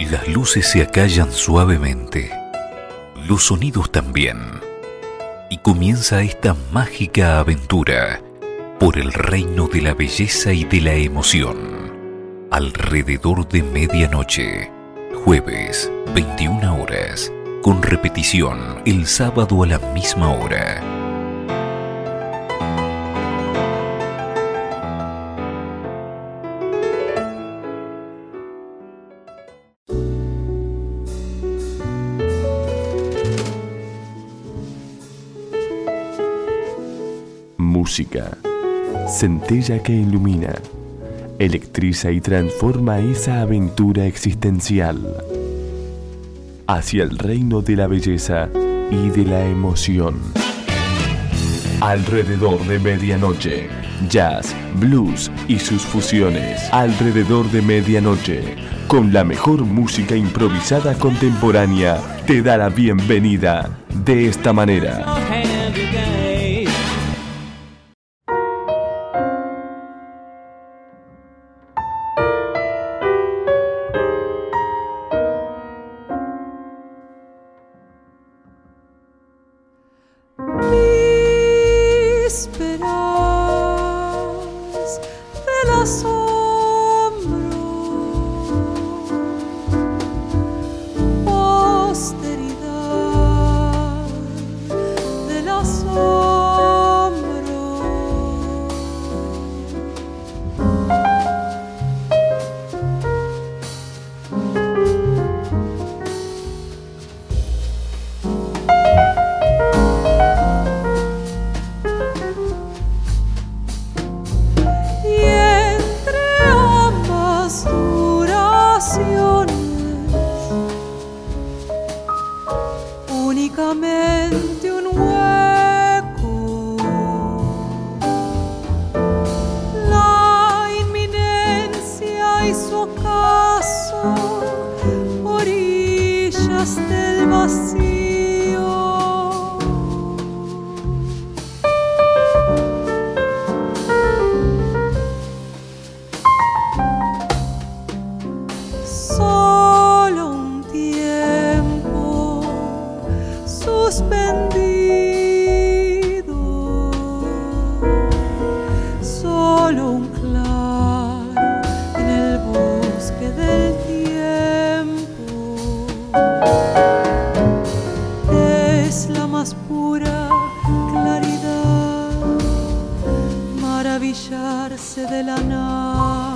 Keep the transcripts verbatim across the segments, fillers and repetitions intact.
Las luces se acallan suavemente, los sonidos también, y comienza esta mágica aventura por el reino de la belleza y de la emoción. Alrededor de medianoche, jueves, veintiuna horas, con repetición el sábado a la misma hora. Música, centella que ilumina, electriza y transforma esa aventura existencial hacia el reino de la belleza y de la emoción. Alrededor de medianoche, jazz, blues y sus fusiones. Alrededor de medianoche, con la mejor música improvisada contemporánea, te da la bienvenida de esta manera. Únicamente un hueco, la inminencia y su ocaso, orillas del vacío. Solo un tiempo suspendido, solo un claro en el bosque del tiempo. Es la más pura claridad, maravillarse de la nada.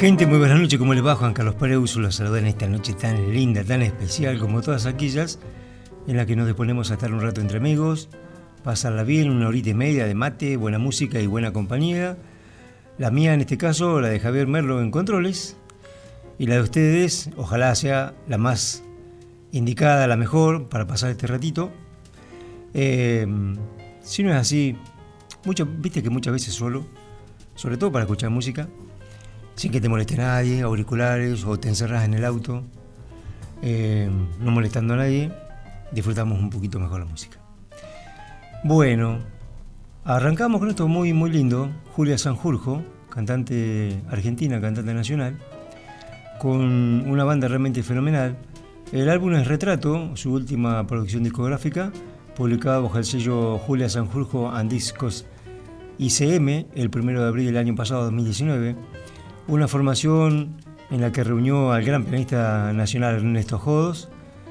Gente, muy buenas noches, ¿cómo les va? Juan Carlos Pérez, los saluda en esta noche tan linda, tan especial como todas aquellas en las que nos disponemos a estar un rato entre amigos, pasarla bien, una horita y media de mate, buena música y buena compañía. La mía en este caso, la de Javier Merlo en controles, y la de ustedes, ojalá sea la más indicada, la mejor para pasar este ratito. Eh, si no es así, mucho, viste que muchas veces solo, sobre todo para escuchar música, sin que te moleste nadie, auriculares o te encerras en el auto, eh, no molestando a nadie, disfrutamos un poquito mejor la música. Bueno, arrancamos con esto muy muy lindo, Julia Sanjurjo, cantante argentina, cantante nacional, con una banda realmente fenomenal. El álbum es Retrato, su última producción discográfica, publicada bajo el sello Julia Sanjurjo and Discos I C M el primero de abril del año pasado, dos mil diecinueve. Una formación en la que reunió al gran pianista nacional Ernesto Jodos,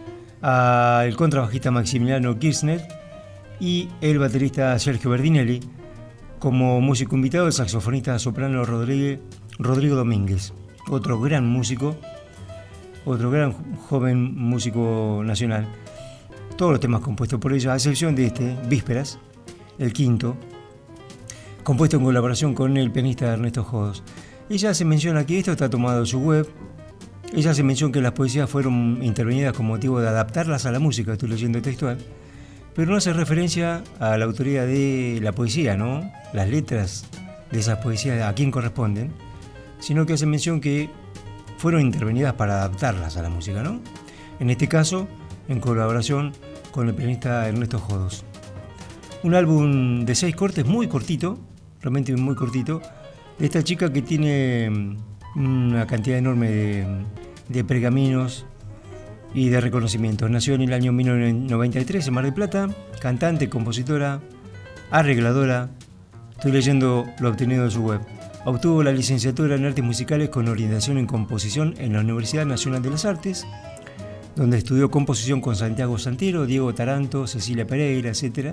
al contrabajista Maximiliano Kirchner y el baterista Sergio Berdinelli, como músico invitado el saxofonista soprano Rodrigo, Rodrigo Domínguez, otro gran músico, otro gran joven músico nacional. Todos los temas compuestos por ellos, a excepción de este, Vísperas, el quinto, compuesto en colaboración con el pianista Ernesto Jodos. Ella se menciona que esto está tomado de su web. Ella se menciona que las poesías fueron intervenidas con motivo de adaptarlas a la música, estoy leyendo textual, pero no hace referencia a la autoría de la poesía, ¿no? Las letras de esas poesías, a quién corresponden, sino que hace mención que fueron intervenidas para adaptarlas a la música, ¿no? En este caso, en colaboración con el pianista Ernesto Jodos. Un álbum de seis cortes, muy cortito, realmente muy cortito, de esta chica que tiene una cantidad enorme de, de pergaminos y de reconocimientos. Nació en el año mil novecientos noventa y tres en Mar del Plata, cantante, compositora, arregladora. Estoy leyendo lo obtenido de su web. Obtuvo la licenciatura en Artes Musicales con orientación en composición en la Universidad Nacional de las Artes, donde estudió composición con Santiago Santero, Diego Taranto, Cecilia Pereira, etcétera.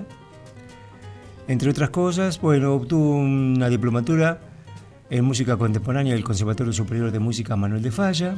Entre otras cosas, bueno, obtuvo una diplomatura en música contemporánea del Conservatorio Superior de Música Manuel de Falla.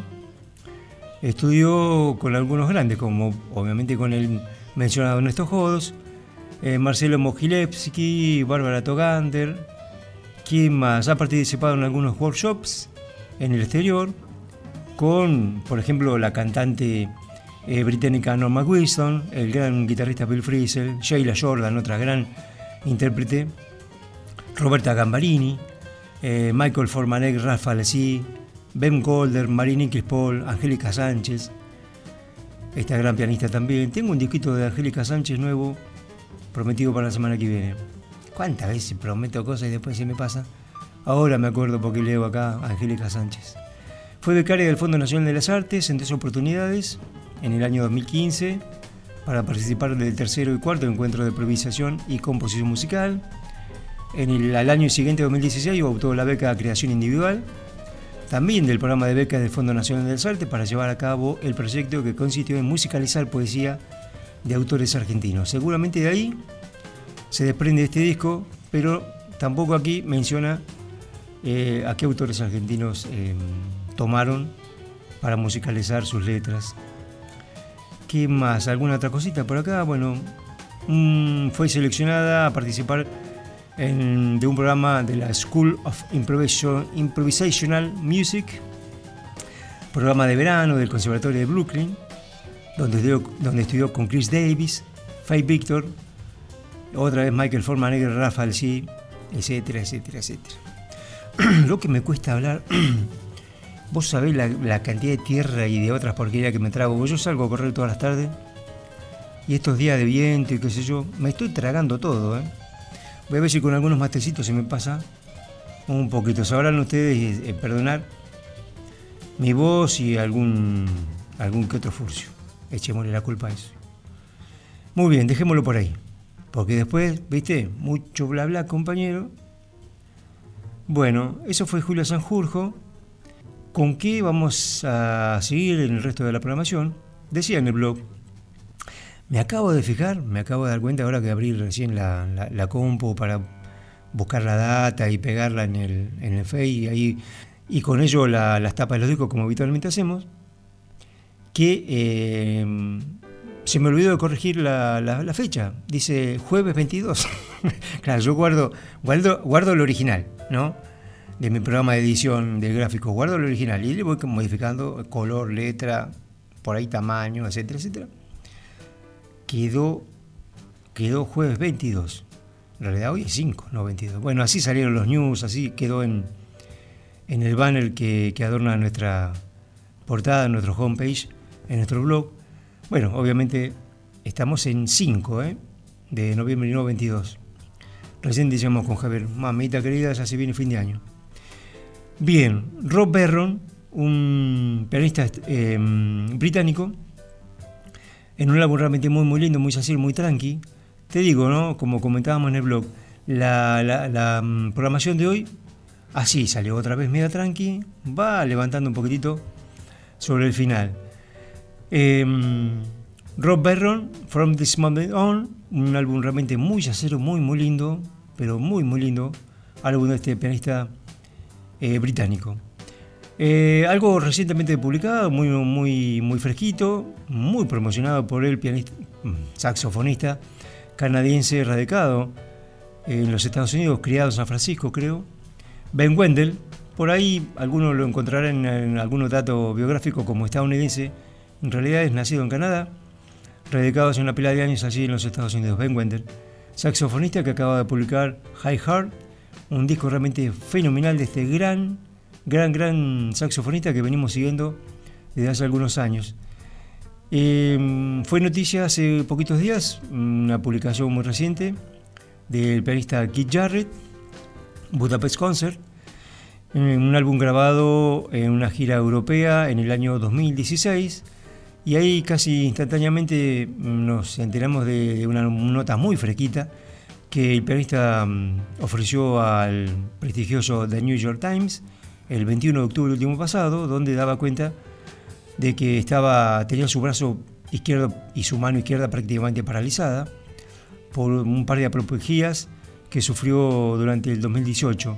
Estudió con algunos grandes, como obviamente con el mencionado Ernesto Jodos, eh, Marcelo Mogilevsky, Bárbara Togander. ¿Quién más? Ha participado en algunos workshops en el exterior con, por ejemplo, la cantante eh, británica Norma Wilson, el gran guitarrista Bill Frisell, Sheila Jordan, otra gran intérprete, Roberta Gambarini, eh, Michael Formanek, Rafa Alessi, Ben Golder, Marini Crispol, Angélica Sánchez, esta gran pianista también. Tengo un disquito de Angélica Sánchez nuevo, prometido para la semana que viene. ¿Cuántas veces prometo cosas y después se me pasa? Ahora me acuerdo porque leo acá a Angélica Sánchez. Fue becaria del Fondo Nacional de las Artes en tres oportunidades en el año dos mil quince para participar del tercero y cuarto encuentro de improvisación y composición musical. En el al año siguiente, dos mil dieciséis, obtuvo la beca de creación individual, también del programa de becas del Fondo Nacional de las Artes, para llevar a cabo el proyecto que consistió en musicalizar poesía de autores argentinos. Seguramente de ahí se desprende este disco, pero tampoco aquí menciona eh, a qué autores argentinos eh, tomaron para musicalizar sus letras. ¿Qué más? ¿Alguna otra cosita por acá? Bueno, mmm, fue seleccionada a participar en, de un programa de la School of Improvisation, Improvisational Music, programa de verano del Conservatorio de Brooklyn, donde estudió, donde estudió con Chris Davis, Faye Victor, otra vez Michael Formanek, Rafa Alessi, etcétera, etcétera, etcétera. Lo que me cuesta hablar, vos sabés la, la cantidad de tierra y de otras porquerías que me trago. Yo salgo a correr todas las tardes y estos días de viento y qué sé yo, me estoy tragando todo, ¿eh? Voy a ver si con algunos matecitos se me pasa un poquito. Sabrán ustedes eh, perdonar mi voz y algún, algún que otro furcio. Echémosle la culpa a eso. Muy bien, dejémoslo por ahí. Porque después, ¿viste? Mucho bla bla, compañero. Bueno, eso fue Julia Sanjurjo. ¿Con qué vamos a seguir en el resto de la programación? Decía en el blog, me acabo de fijar, me acabo de dar cuenta ahora que abrí recién la, la, la compu para buscar la data y pegarla en el, en el Face, y ahí y con ello la, las tapas de los discos como habitualmente hacemos, que eh, se me olvidó de corregir la, la, la fecha, dice jueves veintidós. Claro, yo guardo, guardo, guardo el original, ¿no? De mi programa de edición de gráficos, guardo el original y le voy modificando color, letra, por ahí tamaño, etcétera, etcétera. Quedó, quedó jueves veintidós. En realidad hoy es cinco, no veintidós. Bueno, así salieron los news, así quedó en, en el banner que, que adorna nuestra portada, nuestro homepage, en nuestro blog. Bueno, obviamente estamos en cinco ¿eh? de noviembre y no veintidós. Recién decíamos con Javier, mamita querida, ya se viene fin de año. Bien, Rob Barron, un pianista eh, británico, en un álbum realmente muy muy lindo, muy sencillo, muy tranqui. Te digo, ¿no? Como comentábamos en el blog, la, la, la um, programación de hoy, así salió otra vez media tranqui, va levantando un poquitito sobre el final. Eh, Rob Barron, From This Moment On, un álbum realmente muy yacero, muy muy lindo, pero muy muy lindo, álbum de este pianista eh, británico. Eh, algo recientemente publicado, muy muy muy fresquito, muy promocionado por el pianista, saxofonista canadiense radicado en los Estados Unidos, criado en San Francisco, creo, Ben Wendell. Por ahí algunos lo encontrarán en, en algunos datos biográficos como estadounidense. En realidad es nacido en Canadá, radicado hace una pila de años allí en los Estados Unidos. Ben Wendell, saxofonista que acaba de publicar High Heart, un disco realmente fenomenal de este gran, gran, gran saxofonista que venimos siguiendo desde hace algunos años. Eh, fue noticia hace poquitos días, una publicación muy reciente del pianista Keith Jarrett, Budapest Concert, un álbum grabado en una gira europea en el año dos mil dieciséis, y ahí casi instantáneamente nos enteramos de una nota muy fresquita que el pianista ofreció al prestigioso The New York Times el veintiuno de octubre último pasado, donde daba cuenta de que estaba, tenía su brazo izquierdo y su mano izquierda prácticamente paralizada por un par de apoplejías que sufrió durante el dos mil dieciocho.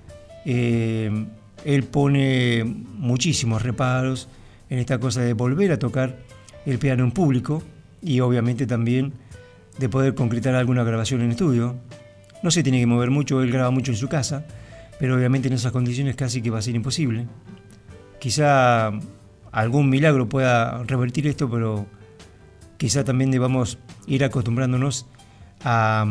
Eh, él pone muchísimos reparos en esta cosa de volver a tocar el piano en público y obviamente también de poder concretar alguna grabación en estudio. No se tiene que mover mucho, él graba mucho en su casa, pero obviamente en esas condiciones casi que va a ser imposible. Quizá algún milagro pueda revertir esto, pero quizá también debamos ir acostumbrándonos a,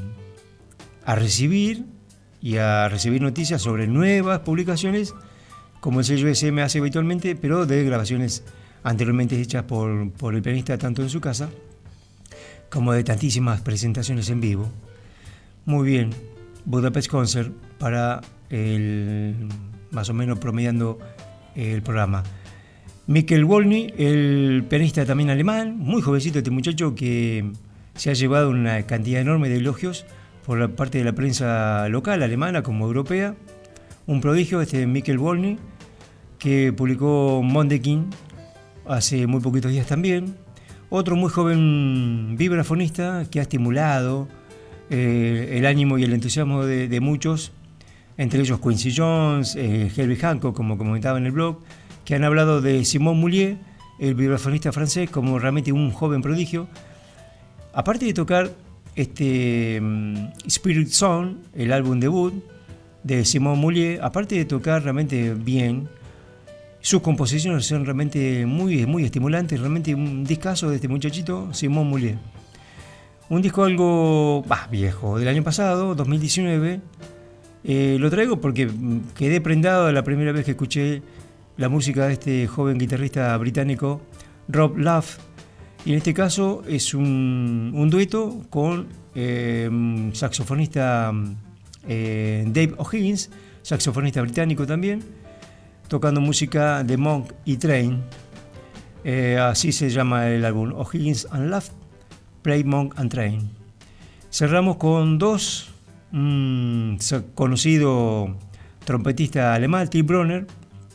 a recibir y a recibir noticias sobre nuevas publicaciones, como el sello S M hace habitualmente, pero de grabaciones anteriormente hechas por, por el pianista tanto en su casa como de tantísimas presentaciones en vivo. Muy bien, Budapest Concert para el más o menos promediando el programa. Mikkel Wolny, el pianista también alemán, muy jovencito este muchacho que se ha llevado una cantidad enorme de elogios por la parte de la prensa local, alemana como europea. Un prodigio este Mikkel Wolny, que publicó Mondekin hace muy poquitos días también. Otro muy joven vibrafonista que ha estimulado eh, el ánimo y el entusiasmo de, de muchos, entre ellos Quincy Jones, eh, Herbie Hancock, como comentaba en el blog, que han hablado de Simon Moulier, el vibrafonista francés, como realmente un joven prodigio. Aparte de tocar este um, Spirit Song, el álbum debut de Simon Moulier, aparte de tocar realmente bien, sus composiciones son realmente muy, muy estimulantes, realmente un discazo de este muchachito, Simon Moulier. Un disco algo bah, viejo, del año pasado, dos mil diecinueve. Eh, lo traigo porque quedé prendado la primera vez que escuché la música de este joven guitarrista británico, Rob Love, y en este caso es un, un dueto con eh, un saxofonista eh, Dave O'Higgins, saxofonista británico también, tocando música de Monk y Train. Eh, así se llama el álbum, O'Higgins and Love, Play Monk and Train. Cerramos con dos, un conocido trompetista alemán, Till Brönner,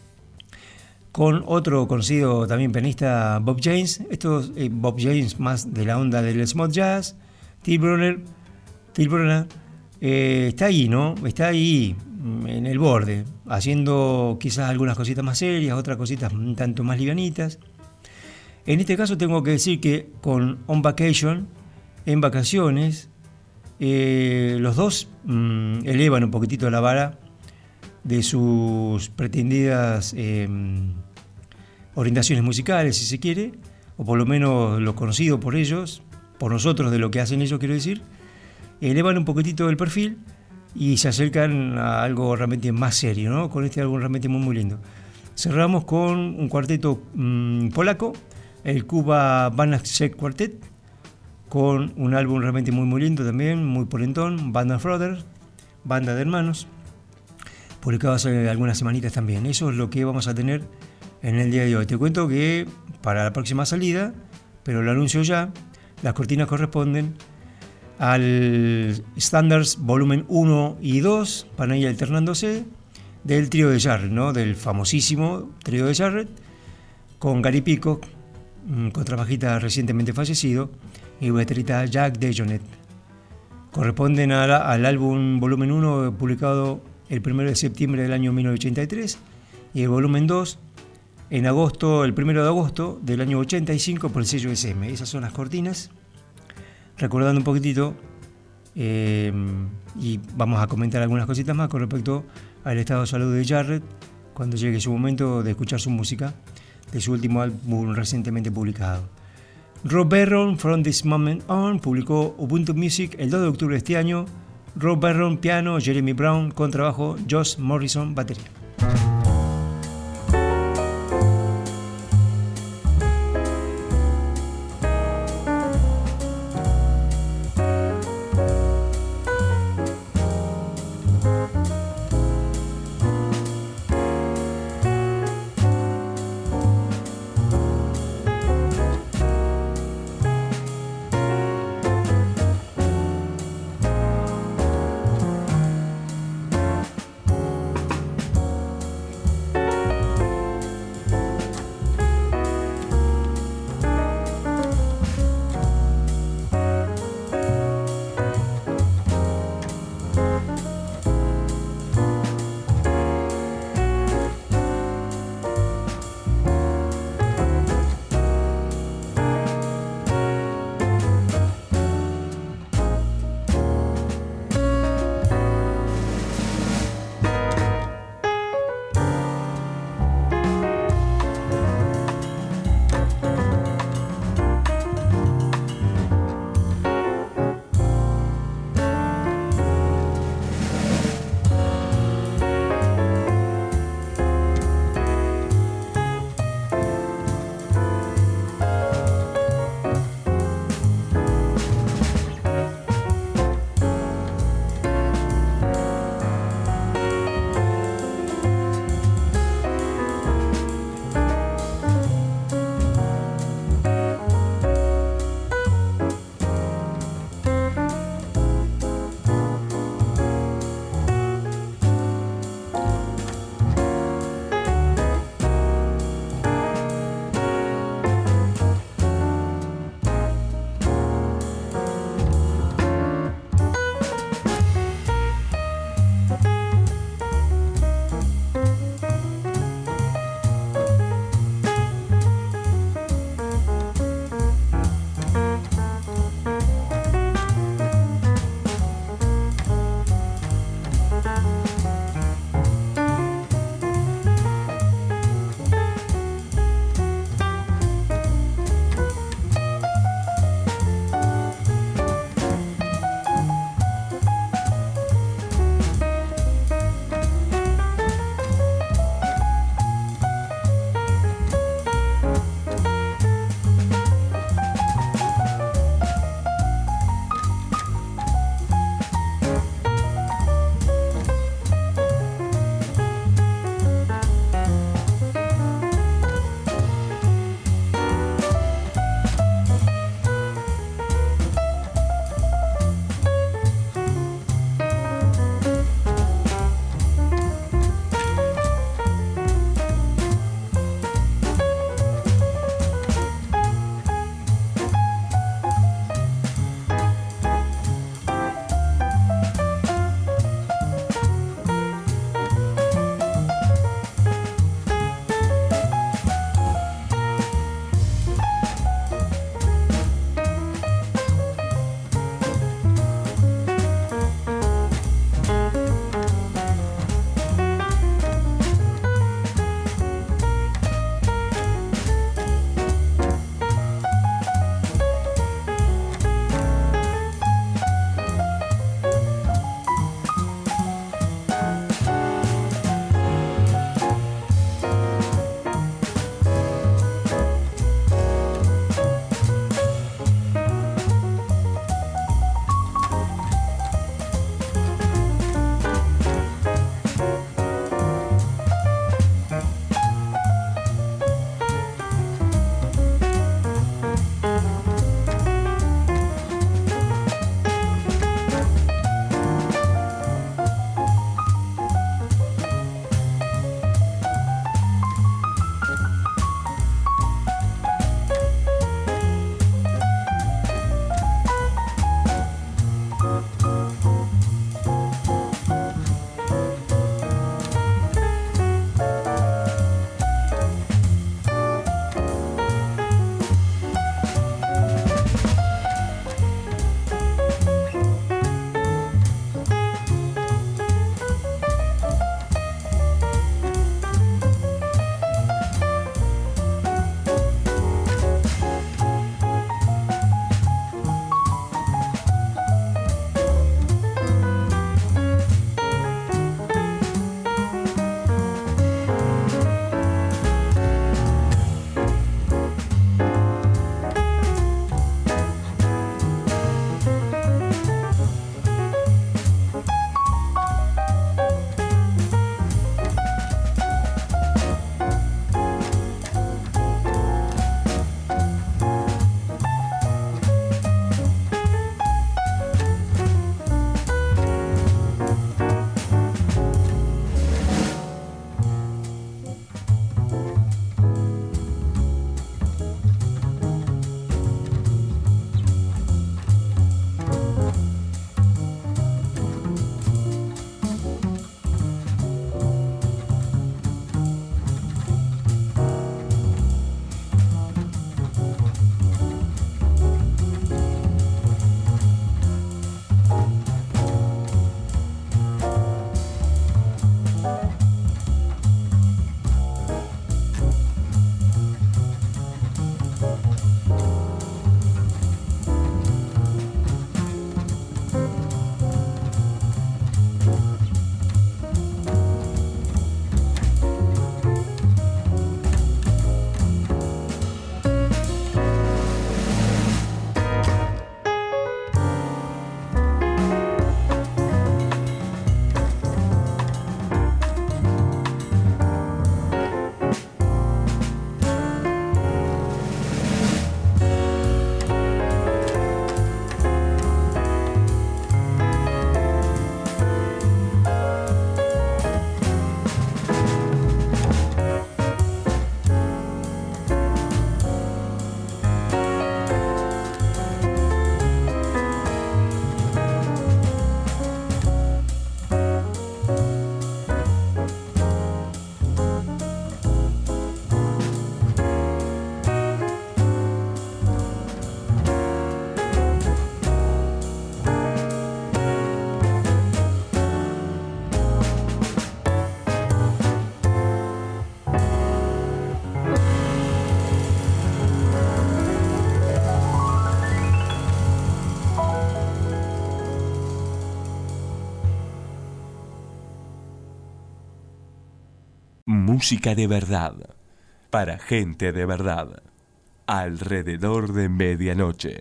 con otro conocido también pianista, Bob James. Esto es eh, Bob James más de la onda del smooth jazz. Till Brönner, Till Brönner eh, está ahí, ¿no? Está ahí en el borde. haciendo quizás algunas cositas más serias, otras cositas un tanto más livianitas. En este caso tengo que decir que con On Vacation, en vacaciones, eh, los dos mmm, elevan un poquitito la vara de sus pretendidas eh, orientaciones musicales, si se quiere, o por lo menos lo conocido por ellos, por nosotros de lo que hacen ellos, quiero decir, elevan un poquitito el perfil y se acercan a algo realmente más serio, ¿no? Con este álbum realmente muy muy lindo. Cerramos con un cuarteto mmm, polaco, el Kuba Banaszek Quartet, con un álbum realmente muy muy lindo también, muy polentón, Band of Brothers, banda de hermanos, publicado hace algunas semanitas también. Eso es lo que vamos a tener en el día de hoy. Te cuento que para la próxima salida, pero lo anuncio ya, las cortinas corresponden al Standards volumen uno y dos, van a ir alternándose, del trío de Jarrett, ¿no? Del famosísimo trío de Jarrett, con Gary Peacock, contrabajista recientemente fallecido, y baterista Jack DeJohnette. Corresponden a la, al álbum volumen uno, publicado el primero de septiembre del año mil novecientos ochenta y tres, y el volumen dos en agosto, el primero de agosto del año ochenta y cinco, por el sello S M. Esas son las cortinas. Recordando un poquitito, eh, y vamos a comentar algunas cositas más con respecto al estado de salud de Jarrett cuando llegue su momento de escuchar su música de su último álbum recientemente publicado. Rob Barron, From This Moment On, publicó Ubuntu Music el dos de octubre de este año. Rob Barron, piano, Jeremy Brown, contrabajo, Josh Morrison, batería. música de verdad, para gente de verdad, alrededor de medianoche.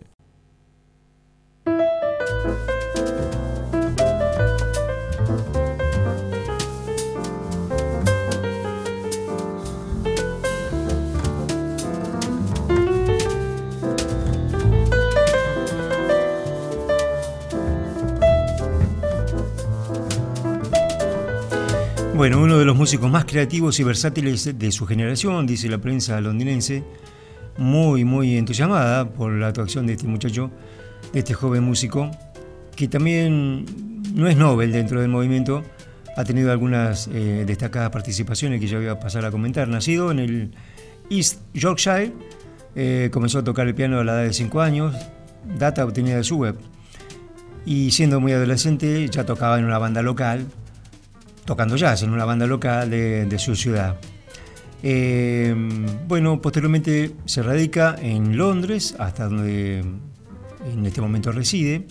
Bueno, uno de los músicos más creativos y versátiles de su generación, dice la prensa londinense, muy, muy entusiasmada por la actuación de este muchacho, de este joven músico, que también no es Nobel dentro del movimiento, ha tenido algunas eh, destacadas participaciones que ya voy a pasar a comentar. Nacido en el East Yorkshire, eh, comenzó a tocar el piano a la edad de cinco años, data obtenida de su web, y siendo muy adolescente ya tocaba en una banda local, tocando jazz en una banda local de, de su ciudad. Eh, bueno, posteriormente se radica en Londres, hasta donde en este momento reside.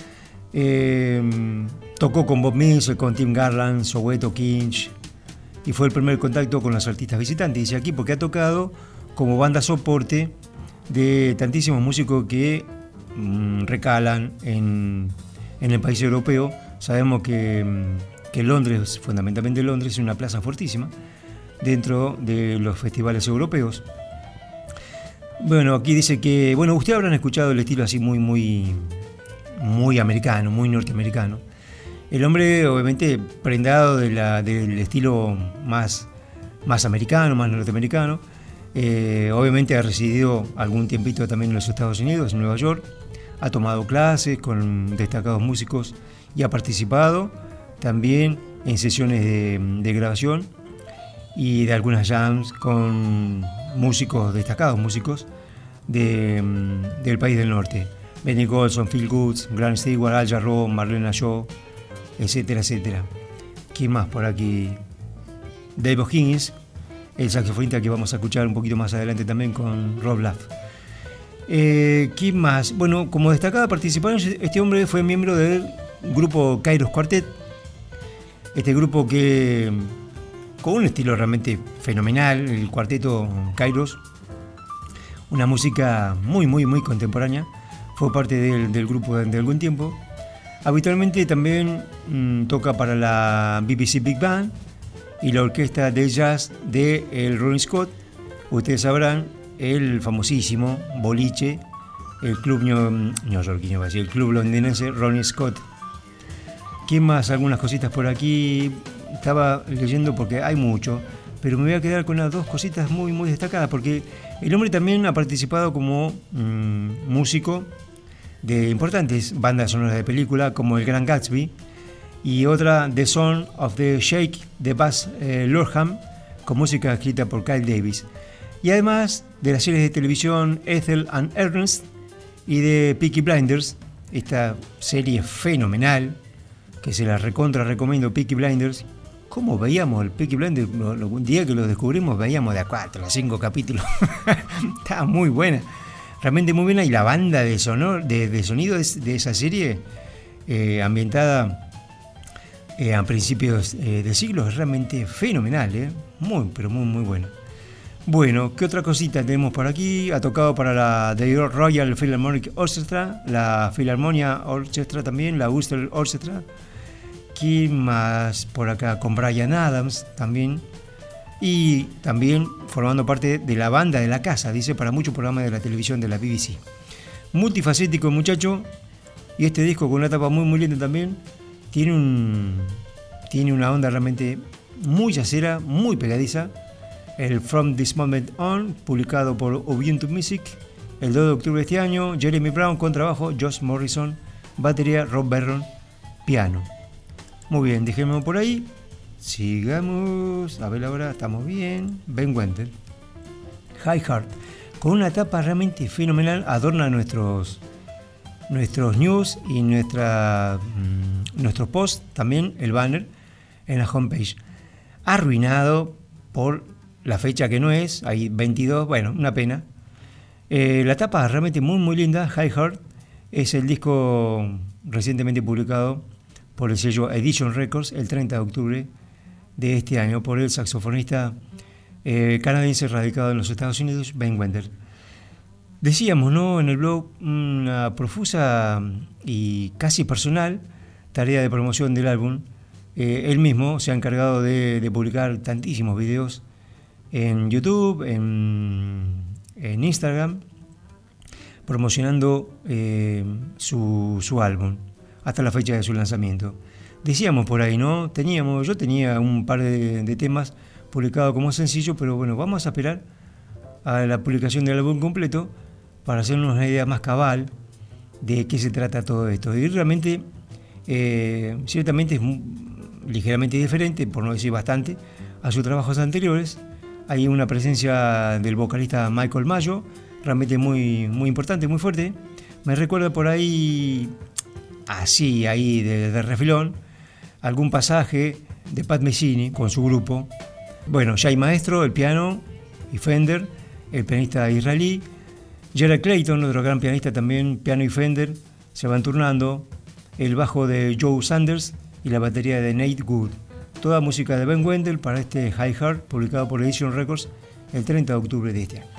Eh, tocó con Bob Mills, con Tim Garland, Soweto Kinch, y fue el primer contacto con los artistas visitantes, dice aquí, porque ha tocado como banda soporte de tantísimos músicos que mm, recalan en, en el país europeo. Sabemos que que Londres, fundamentalmente Londres, es una plaza fortísima dentro de los festivales europeos. Bueno, aquí dice que, bueno, ustedes habrán escuchado el estilo así muy, muy, muy americano, muy norteamericano. El hombre, obviamente, prendado de la, del estilo más, más americano, más norteamericano. Eh, obviamente ha residido algún tiempito también en los Estados Unidos, en Nueva York. Ha tomado clases con destacados músicos y ha participado también en sesiones de, de grabación y de algunas jams con músicos destacados, músicos de, del país del norte. Benny Golson, Phil Goods, Grant Stewart, Al Jarreau, Marlena Shaw, etcétera, etcétera. ¿Quién más por aquí? Dave Higgins, el saxofonista que vamos a escuchar un poquito más adelante también con Rob Laff. Eh, ¿Quién más? Bueno, como destacada participación, este hombre fue miembro del grupo Kairos Quartet. Este grupo que, con un estilo realmente fenomenal, el cuarteto Kairos, una música muy, muy, muy contemporánea, fue parte del, del grupo durante algún tiempo. Habitualmente también mmm, toca para la B B C Big Band y la orquesta de jazz de el Ronnie Scott. Ustedes sabrán, el famosísimo boliche, el club neoyorquino, el club londinense Ronnie Scott. ¿Quién más? Algunas cositas por aquí. Estaba leyendo porque hay mucho, pero me voy a quedar con las dos cositas muy, muy destacadas, porque el hombre también ha participado como mmm, músico de importantes bandas sonoras de película, como El Gran Gatsby, y otra, The Song of the Sheikh, de Baz eh, Luhrmann, con música escrita por Kyle Davis. Y además de las series de televisión Ethel and Ernest y de Peaky Blinders, esta serie fenomenal, que se la recontra recomiendo, Peaky Blinders. ¿Cómo veíamos el Peaky Blinders? Un día que lo descubrimos veíamos de a cuatro, a cinco capítulos. Estaba muy buena, realmente muy buena. Y la banda de, sonor, de, de sonido de, de esa serie, eh, ambientada eh, a principios eh, del siglo, es realmente fenomenal, eh. Muy, pero muy, muy bueno. Bueno, ¿qué otra cosita tenemos por aquí? Ha tocado para la The Royal Philharmonic Orchestra, la Philharmonia Orchestra también, la Ulster Orchestra. ¿Quién más por acá? Con Bryan Adams también. Y también formando parte de la banda de la casa, dice, para muchos programas de la televisión de la B B C. Multifacético muchacho. Y este disco con una tapa muy muy linda también. Tiene un tiene una onda realmente muy jazzera, muy pegadiza. El From This Moment On, publicado por Ubuntu Music el dos de octubre de este año. Jeremy Brown con trabajo, Josh Morrison, batería, Rob Barron, piano. Muy bien, dejémoslo por ahí. Sigamos, a ver ahora, estamos bien. Ben Wendell, High Heart, con una tapa realmente fenomenal, adorna nuestros nuestros news y nuestra mmm, nuestros posts, también el banner en la homepage. Arruinado por la fecha que no es, hay veintidós, bueno, una pena. Eh, la tapa realmente muy muy linda. High Heart es el disco recientemente publicado por el sello Edition Records el treinta de octubre de este año por el saxofonista eh, canadiense radicado en los Estados Unidos, Ben Wendell. Decíamos, ¿no?, en el blog, una profusa y casi personal tarea de promoción del álbum. Eh, él mismo se ha encargado de, de publicar tantísimos videos en YouTube, en, en Instagram, promocionando eh, su, su álbum hasta la fecha de su lanzamiento. Decíamos por ahí, ¿no? Teníamos, yo tenía un par de, de temas publicados como sencillo, pero bueno, vamos a esperar a la publicación del álbum completo para hacernos una idea más cabal de qué se trata todo esto. Y realmente, eh, ciertamente es muy, ligeramente diferente, por no decir bastante, a sus trabajos anteriores. Hay una presencia del vocalista Michael Mayo, realmente muy, muy importante, muy fuerte. Me recuerda por ahí, así, ahí de, de refilón, algún pasaje de Pat Metheny con su grupo. Bueno, Jay Maestro, el piano, y Fender, el pianista israelí. Gerald Clayton, otro gran pianista también, piano y Fender, se van turnando. El bajo de Joe Sanders y la batería de Nate Wood. Toda música de Ben Wendell para este High Heart, publicado por Edition Records el treinta de octubre de este año.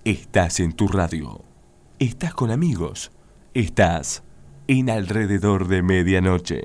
Estás en tu radio. Estás con amigos. Estás en Alrededor de Medianoche.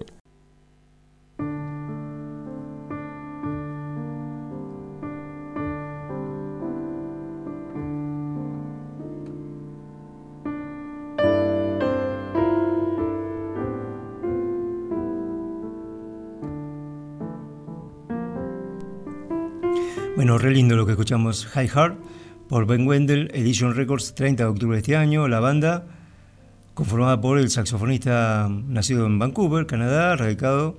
Bueno, re lindo lo que escuchamos. High Heart por Ben Wendell, Edition Records, treinta de octubre de este año. La banda conformada por el saxofonista nacido en Vancouver, Canadá, radicado,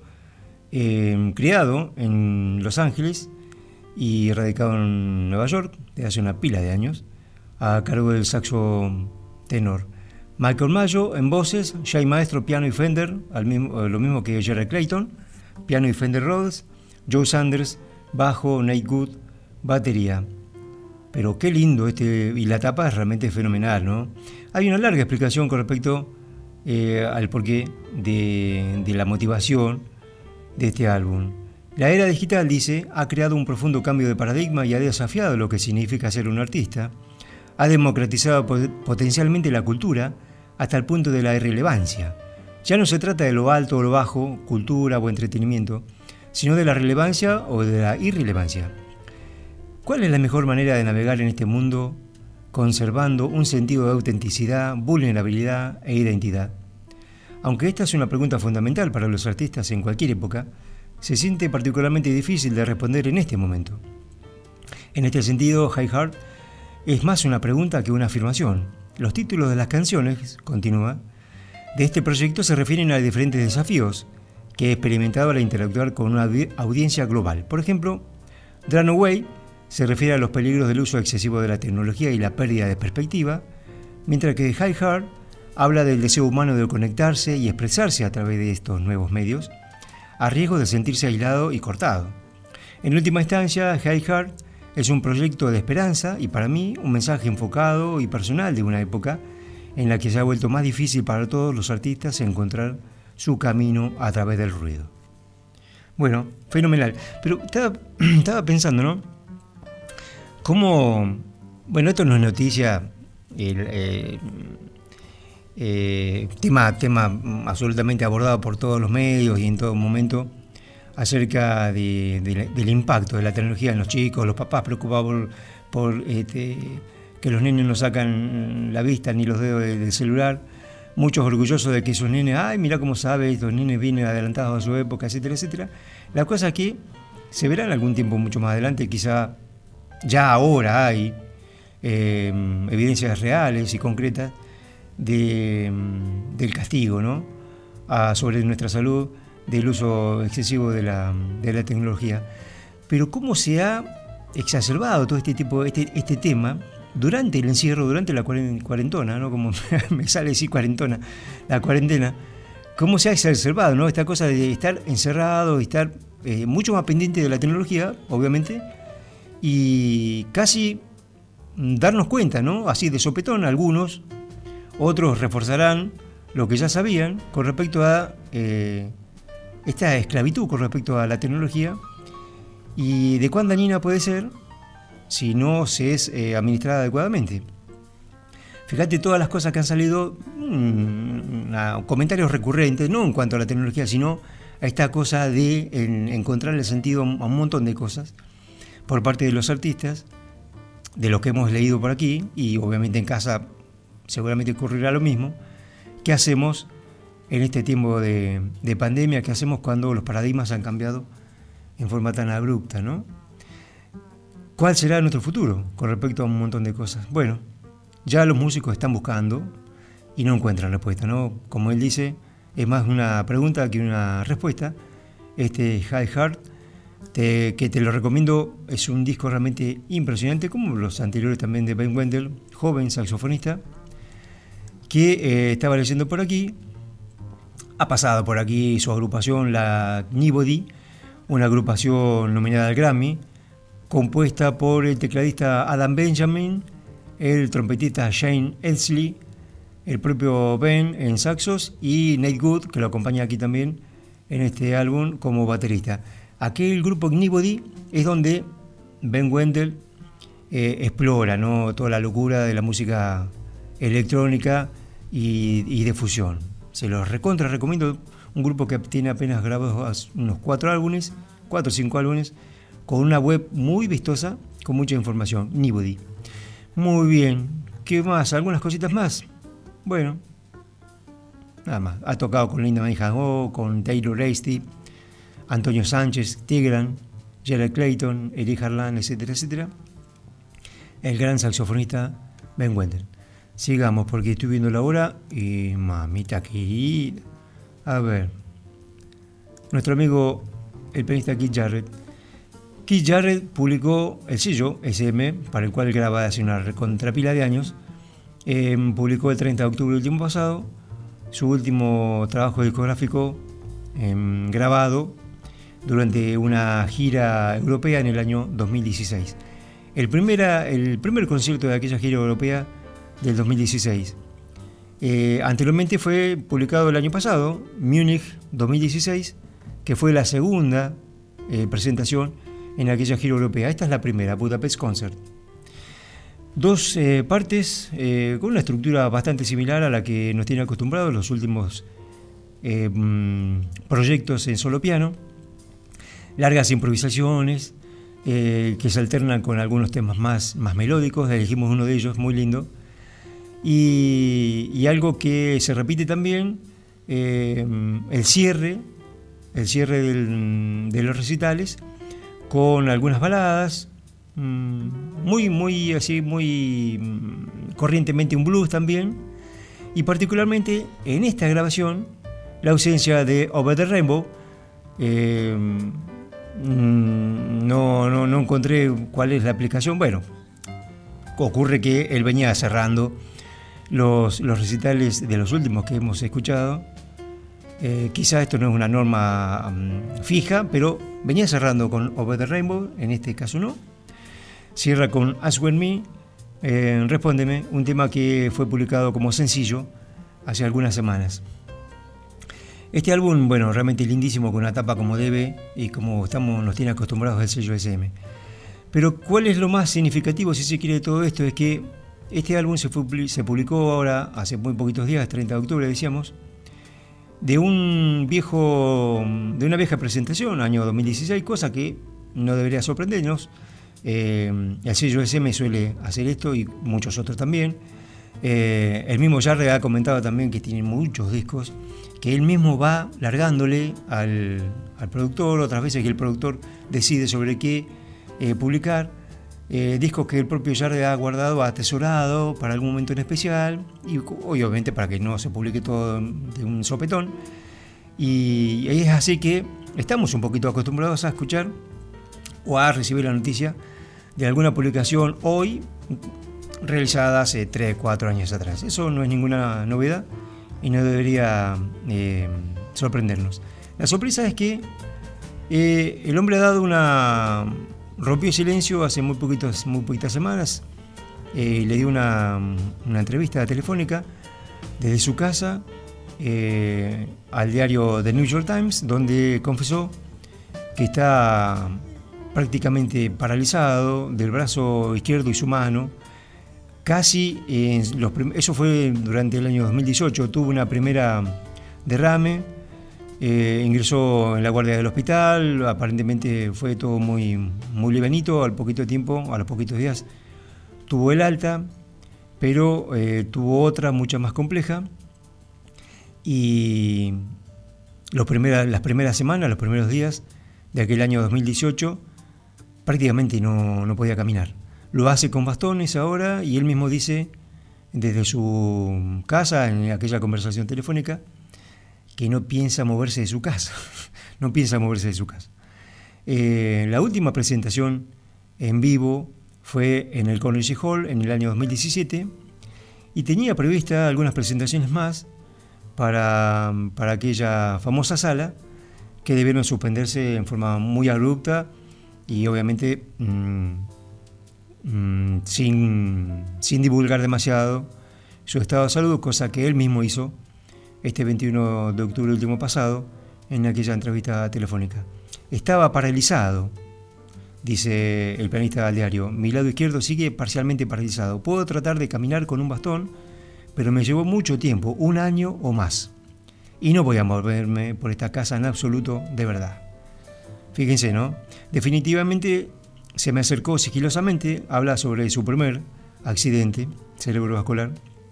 eh, criado en Los Ángeles y radicado en Nueva York desde hace una pila de años, a cargo del saxo tenor. Michael Mayo en voces, Jay Maestro, piano y Fender, al mismo, lo mismo que Jerry Clayton, piano y Fender Rhodes, Joe Sanders, bajo, Nate Good, batería. Pero qué lindo este, y la tapa es realmente fenomenal, ¿no? Hay una larga explicación con respecto eh, al porqué de, de la motivación de este álbum. La era digital, dice, ha creado un profundo cambio de paradigma y ha desafiado lo que significa ser un artista. Ha democratizado potencialmente la cultura hasta el punto de la irrelevancia. Ya no se trata de lo alto o lo bajo, cultura o entretenimiento, sino de la relevancia o de la irrelevancia. ¿Cuál es la mejor manera de navegar en este mundo conservando un sentido de autenticidad, vulnerabilidad e identidad? Aunque esta es una pregunta fundamental para los artistas en cualquier época, se siente particularmente difícil de responder en este momento. En este sentido, High Heart es más una pregunta que una afirmación. Los títulos de las canciones, continúa, de este proyecto se refieren a diferentes desafíos que he experimentado al interactuar con una audiencia global. Por ejemplo, Drawn Away se refiere a los peligros del uso excesivo de la tecnología y la pérdida de perspectiva, mientras que High Heart habla del deseo humano de conectarse y expresarse a través de estos nuevos medios, a riesgo de sentirse aislado y cortado. En última instancia, High Heart es un proyecto de esperanza y para mí un mensaje enfocado y personal de una época en la que se ha vuelto más difícil para todos los artistas encontrar su camino a través del ruido. Bueno, fenomenal. Pero estaba, estaba pensando, ¿no? Cómo, bueno, esto no es noticia, el, eh, eh, tema, tema absolutamente abordado por todos los medios y en todo momento, acerca de, de, del impacto de la tecnología en los chicos, los papás preocupados por, por este, que los nenes no sacan la vista ni los dedos del celular, muchos orgullosos de que esos nenes, ay, mira cómo sabe, estos nenes vienen adelantados a su época, etcétera, etcétera. La cosa es que se verá en algún tiempo mucho más adelante, quizá ya ahora hay eh, evidencias reales y concretas de, del castigo, ¿no? A, sobre nuestra salud, del uso excesivo de la, de la tecnología. Pero cómo se ha exacerbado todo este tipo, este, este tema durante el encierro, durante la cuarentona, ¿no? Como me sale decir cuarentona, la cuarentena, cómo se ha exacerbado, ¿no? Esta cosa de estar encerrado, estar eh, mucho más pendiente de la tecnología, obviamente, y casi darnos cuenta, ¿no? Así de sopetón, algunos, otros reforzarán lo que ya sabían con respecto a eh, esta esclavitud con respecto a la tecnología y de cuán dañina puede ser si no se es eh, administrada adecuadamente. Fíjate todas las cosas que han salido, mmm, comentarios recurrentes, no en cuanto a la tecnología, sino a esta cosa de en, encontrarle sentido a un montón de cosas por parte de los artistas, de lo que hemos leído por aquí, y obviamente en casa seguramente ocurrirá lo mismo. ¿Qué hacemos en este tiempo de, de pandemia? ¿Qué hacemos cuando los paradigmas han cambiado en forma tan abrupta, ¿no? ¿Cuál será nuestro futuro con respecto a un montón de cosas? Bueno, ya los músicos están buscando y no encuentran respuesta, ¿no? Como él dice, es más una pregunta que una respuesta. Este High Heart, te, que te lo recomiendo, es un disco realmente impresionante, como los anteriores también de Ben Wendell, joven saxofonista, que eh, estaba leyendo por aquí. Ha pasado por aquí su agrupación, la Nobody, una agrupación nominada al Grammy, compuesta por el tecladista Adam Benjamin, el trompetista Shane Elsley, el propio Ben en saxos y Nate Good, que lo acompaña aquí también en este álbum como baterista. Aquel grupo Nobody es donde Ben Wendell eh, explora, ¿no?, toda la locura de la música electrónica y, y de fusión. Se los recontra recomiendo. Un grupo que tiene apenas grabados unos cuatro álbumes, cuatro o cinco álbumes, con una web muy vistosa, con mucha información. Nibody. Muy bien. ¿Qué más? ¿Algunas cositas más? Bueno, nada más. Ha tocado con Linda Manjagó, con Taylor Hasty, Antonio Sánchez, Tigran, Jared Clayton, Eric Harlan, etcétera, etcétera. El gran saxofonista Ben Wendell. Sigamos, porque estoy viendo la hora y mamita querida. A ver, nuestro amigo, el pianista Keith Jarrett. Keith Jarrett publicó el sello S M, para el cual graba hace una recontrapila de años. Eh, publicó el treinta de octubre del último pasado su último trabajo discográfico eh, grabado durante una gira europea en el año dos mil dieciséis. El, primera, el primer concierto de aquella gira europea del dos mil dieciséis. Eh, anteriormente fue publicado el año pasado, Múnich dos mil dieciséis, que fue la segunda eh, presentación en aquella gira europea. Esta es la primera, Budapest Concert. Dos eh, partes eh, con una estructura bastante similar a la que nos tiene acostumbrados los últimos eh, proyectos en solo piano. Largas improvisaciones eh, que se alternan con algunos temas más, más melódicos. Elegimos uno de ellos, muy lindo. Y, y algo que se repite también, eh, el cierre, el cierre del, de los recitales, con algunas baladas, mmm, muy, muy, así, muy mmm, corrientemente un blues también, y particularmente en esta grabación, la ausencia de Over the Rainbow. Eh, mmm, no, no, no encontré cuál es la aplicación. Bueno, ocurre que él venía cerrando Los, los recitales de los últimos que hemos escuchado. Eh, quizá esto no es una norma um, fija, pero venía cerrando con Over the Rainbow, en este caso no. Cierra con Answer Me, eh, Respóndeme, un tema que fue publicado como sencillo hace algunas semanas. Este álbum, bueno, realmente lindísimo, con una tapa como debe y como estamos, nos tiene acostumbrados el sello S M. Pero ¿cuál es lo más significativo, si se quiere, de todo esto? Es que este álbum se, fue, se publicó ahora, hace muy poquitos días, treinta de octubre decíamos, de un viejo, de una vieja presentación, año dos mil dieciséis, cosa que no debería sorprendernos. Eh, el sello S M suele hacer esto y muchos otros también. Eh, el mismo Jarre ha comentado también que tiene muchos discos, que él mismo va largándole al, al productor, otras veces que el productor decide sobre qué eh, publicar. Eh, discos que el propio Jarre ha guardado, ha atesorado para algún momento en especial, y obviamente para que no se publique todo de un sopetón. Y es así que estamos un poquito acostumbrados a escuchar o a recibir la noticia de alguna publicación hoy realizada hace tres, cuatro años atrás. Eso no es ninguna novedad y no debería eh, sorprendernos. La sorpresa es que eh, el hombre ha dado una... rompió silencio hace muy, poquitos, muy poquitas semanas. Eh, le dio una, una entrevista telefónica desde su casa eh, al diario The New York Times, donde confesó que está prácticamente paralizado del brazo izquierdo y su mano. Casi, eh, los prim- eso fue durante el año dos mil dieciocho, tuvo una primera derrame. Eh, ingresó en la guardia del hospital, aparentemente fue todo muy, muy livianito. Al poquito tiempo, a los poquitos días, tuvo el alta, pero eh, tuvo otra mucha más compleja. Y los primeras, las primeras semanas, los primeros días de aquel año dos mil dieciocho, prácticamente no, no podía caminar. Lo hace con bastones ahora, y él mismo dice, desde su casa, en aquella conversación telefónica, que no piensa moverse de su casa, no piensa moverse de su casa. Eh, la última presentación en vivo fue en el Carnegie Hall en el año dos mil diecisiete, y tenía prevista algunas presentaciones más para, para aquella famosa sala, que debieron suspenderse en forma muy abrupta y obviamente mmm, mmm, sin, sin divulgar demasiado su estado de salud, cosa que él mismo hizo este veintiuno de octubre último pasado en aquella entrevista telefónica. Estaba paralizado Dice el pianista al diario: mi lado izquierdo sigue parcialmente paralizado. Puedo tratar de caminar con un bastón, pero me llevó mucho tiempo, un año o más. Y no voy a moverme por esta casa en absoluto, de verdad. Fíjense, ¿no? Definitivamente se me acercó sigilosamente, habla sobre su primer accidente cerebrovascular.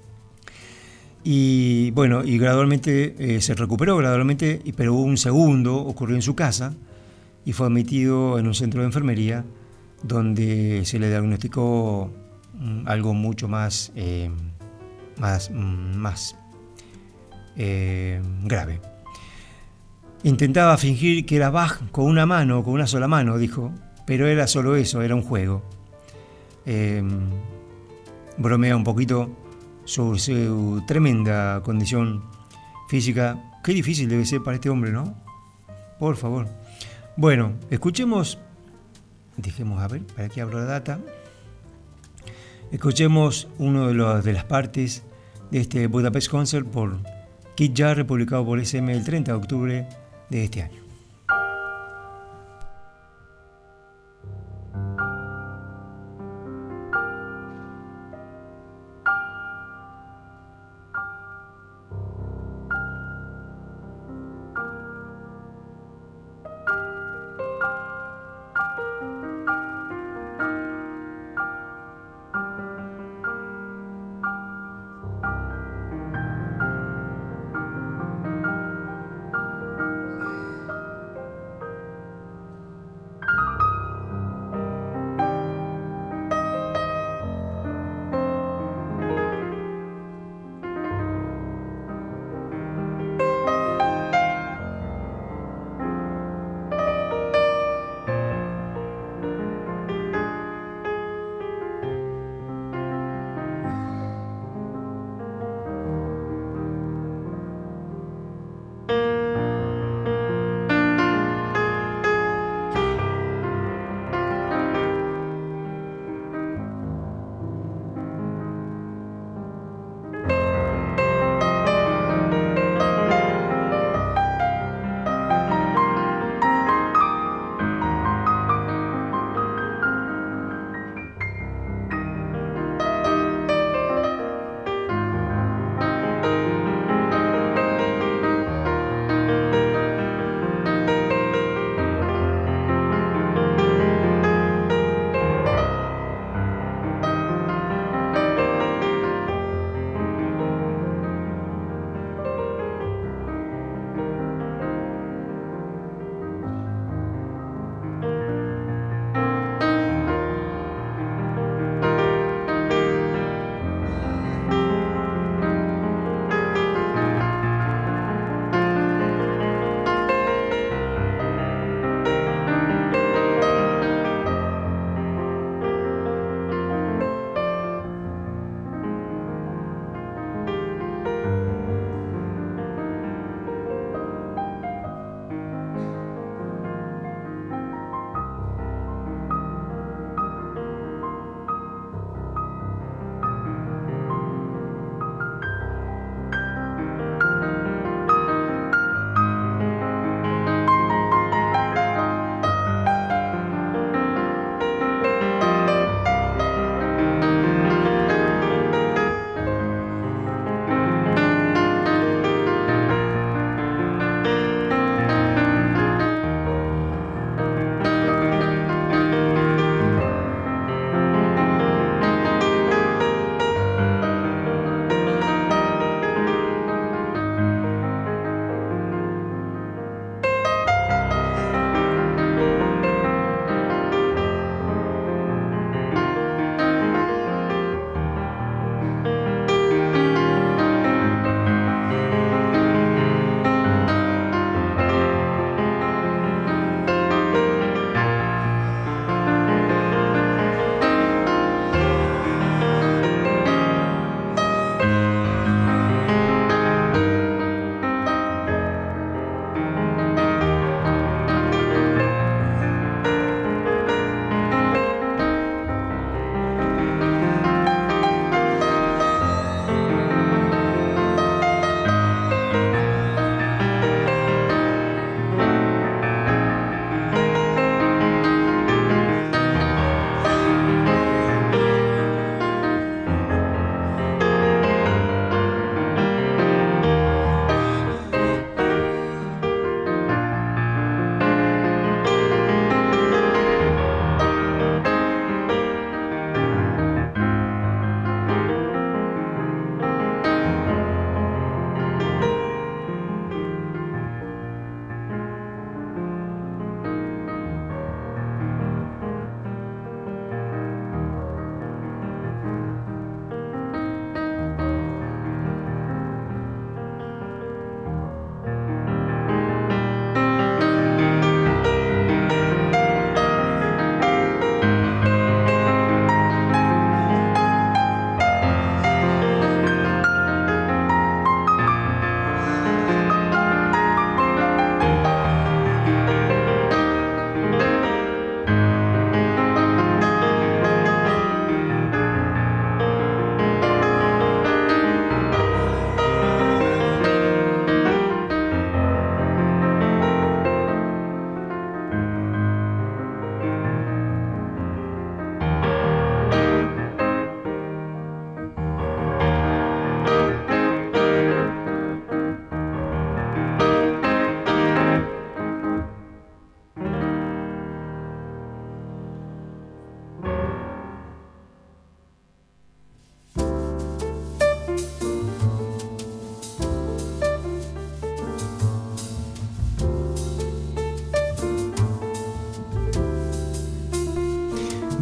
Y bueno, y gradualmente eh, se recuperó, gradualmente, pero hubo un segundo, ocurrió en su casa, y fue admitido en un centro de enfermería, donde se le diagnosticó mm, algo mucho más, eh, más, mm, más eh, grave. Intentaba fingir que era Bach con una mano, con una sola mano, dijo, pero era solo eso, era un juego. Eh, bromea un poquito sobre su tremenda condición física. Qué difícil debe ser para este hombre, ¿no? Por favor. Bueno, escuchemos, dejemos a ver, para que abro la data. Escuchemos uno de, los, de las partes de este Budapest Concert por Keith Jarrett, publicado por S M el treinta de octubre de este año.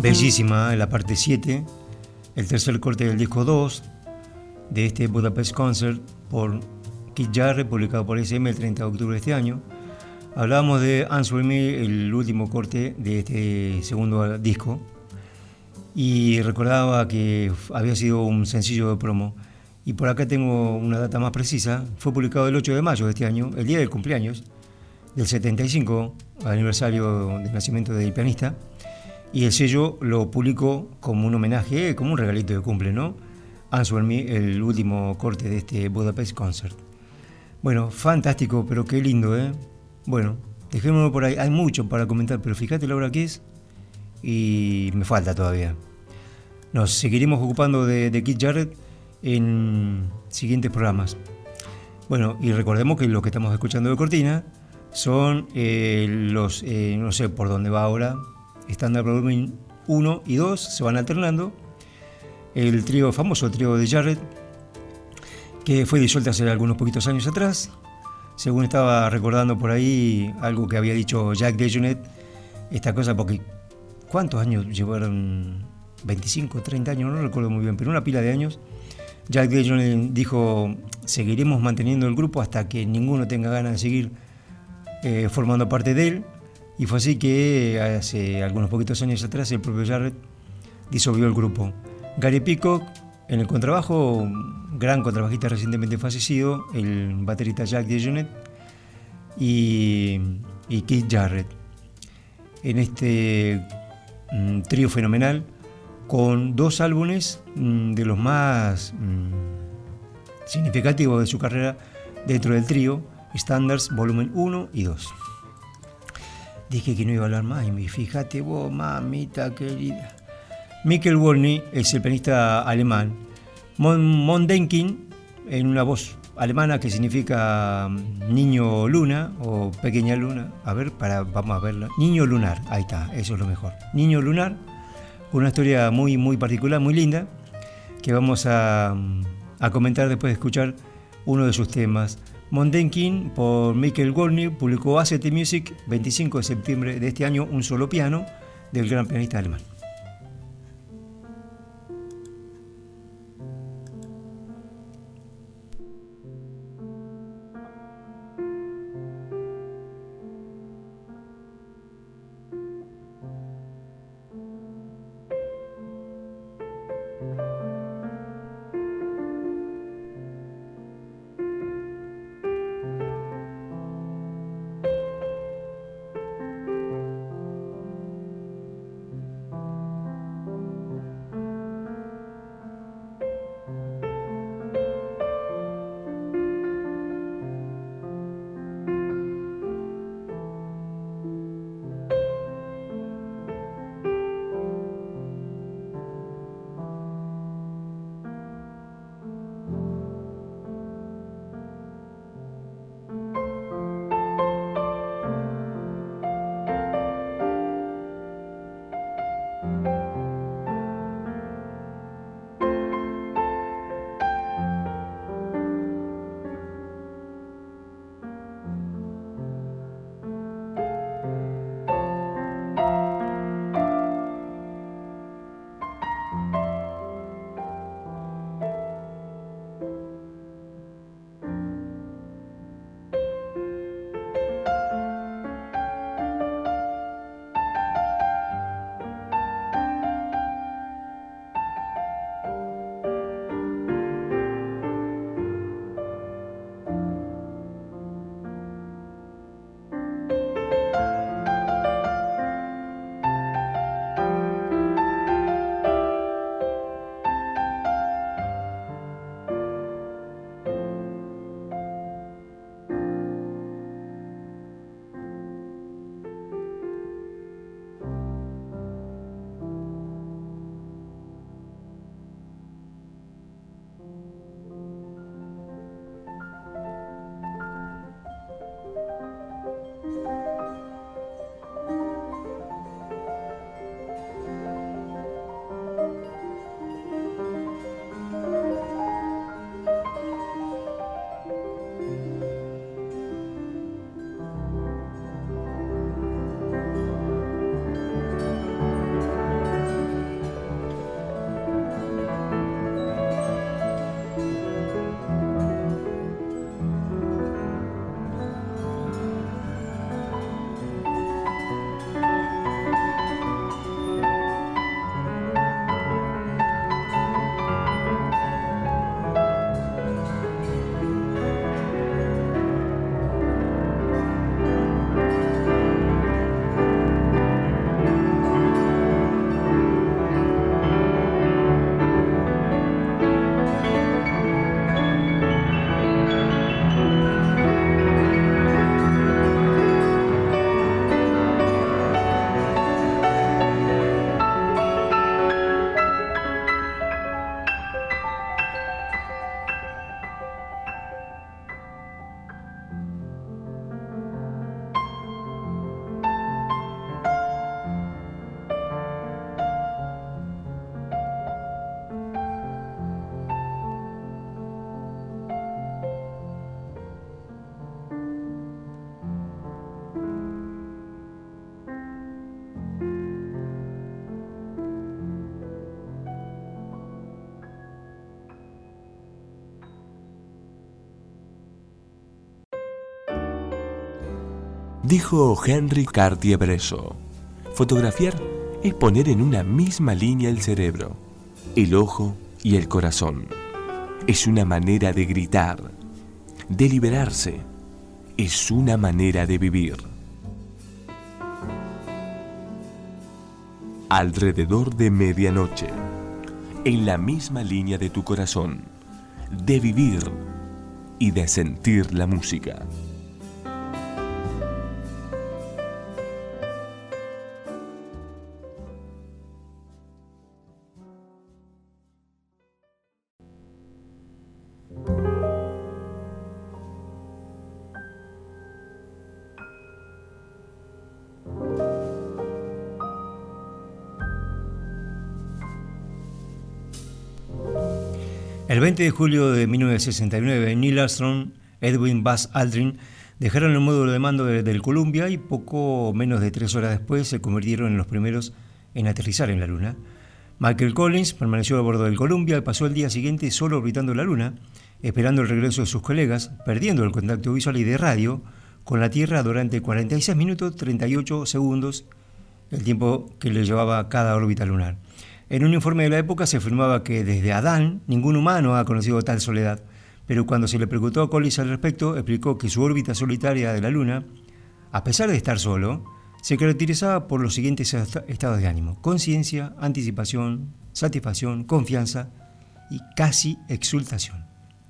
Bellísima, la parte siete, el tercer corte del disco dos de este Budapest Concert por Keith Jarrett, publicado por S M el treinta de octubre de este año. Hablábamos de Answer Me, el último corte de este segundo disco, y recordaba que había sido un sencillo de promo. Y por acá tengo una data más precisa. Fue publicado el ocho de mayo de este año, el día del cumpleaños del setenta y cinco aniversario del nacimiento del pianista, y el sello lo publicó como un homenaje, como un regalito de cumple, ¿no? Answer Me, el último corte de este Budapest Concert. Bueno, fantástico, pero qué lindo, ¿eh? Bueno, dejémoslo por ahí. Hay mucho para comentar, pero fíjate la hora que es y me falta todavía. Nos seguiremos ocupando de, de Keith Jarrett en siguientes programas. Bueno, y recordemos que lo que estamos escuchando de cortina son eh, los, eh, no sé por dónde va ahora, Standard Volumen uno y dos, se van alternando. El trío, famoso trío de Jarrett, que fue disuelto hace algunos poquitos años atrás, según estaba recordando por ahí algo que había dicho Jack DeJohnette, esta cosa, porque ¿cuántos años llevaron? veinticinco, treinta años, no recuerdo muy bien, pero una pila de años. Jack DeJohnette dijo: seguiremos manteniendo el grupo hasta que ninguno tenga ganas de seguir eh, formando parte de él, y fue así que hace algunos poquitos años atrás el propio Jarrett disolvió el grupo. Gary Peacock en el contrabajo, gran contrabajista recientemente fallecido, el baterista Jack DeJohnette y, y Keith Jarrett en este mm, trío fenomenal, con dos álbumes mmm, de los más mmm, significativos de su carrera dentro del trío, Standards Volumen uno y dos. Dije que no iba a hablar más y fíjate vos, mamita querida. Mikkel Wolny es el pianista alemán. Mon, Mondenkin, en una voz alemana que significa niño luna o pequeña luna. A ver, para, vamos a verla. Niño lunar, ahí está, eso es lo mejor. Niño lunar, una historia muy, muy particular, muy linda, que vamos a, a comentar después de escuchar uno de sus temas. Mondenkin, por Mikkel Wolny, publicó A C T Music, veinticinco de septiembre de este año, un solo piano del gran pianista alemán. Dijo Henry Cartier-Bresson, fotografiar es poner en una misma línea el cerebro, el ojo y el corazón. Es una manera de gritar, de liberarse. Es una manera de vivir. Alrededor de medianoche, en la misma línea de tu corazón, de vivir y de sentir la música. El veinte de julio de mil novecientos sesenta y nueve, Neil Armstrong, Edwin Buzz Aldrin dejaron el módulo de mando de, del Columbia y poco menos de tres horas después se convirtieron en los primeros en aterrizar en la Luna. Michael Collins permaneció a bordo del Columbia y pasó el día siguiente solo orbitando la Luna, esperando el regreso de sus colegas, perdiendo el contacto visual y de radio con la Tierra durante cuarenta y seis minutos treinta y ocho segundos, el tiempo que le llevaba cada órbita lunar. En un informe de la época se afirmaba que desde Adán ningún humano ha conocido tal soledad, pero cuando se le preguntó a Collins al respecto, explicó que su órbita solitaria de la Luna, a pesar de estar solo, se caracterizaba por los siguientes estados de ánimo: conciencia, anticipación, satisfacción, confianza y casi exultación.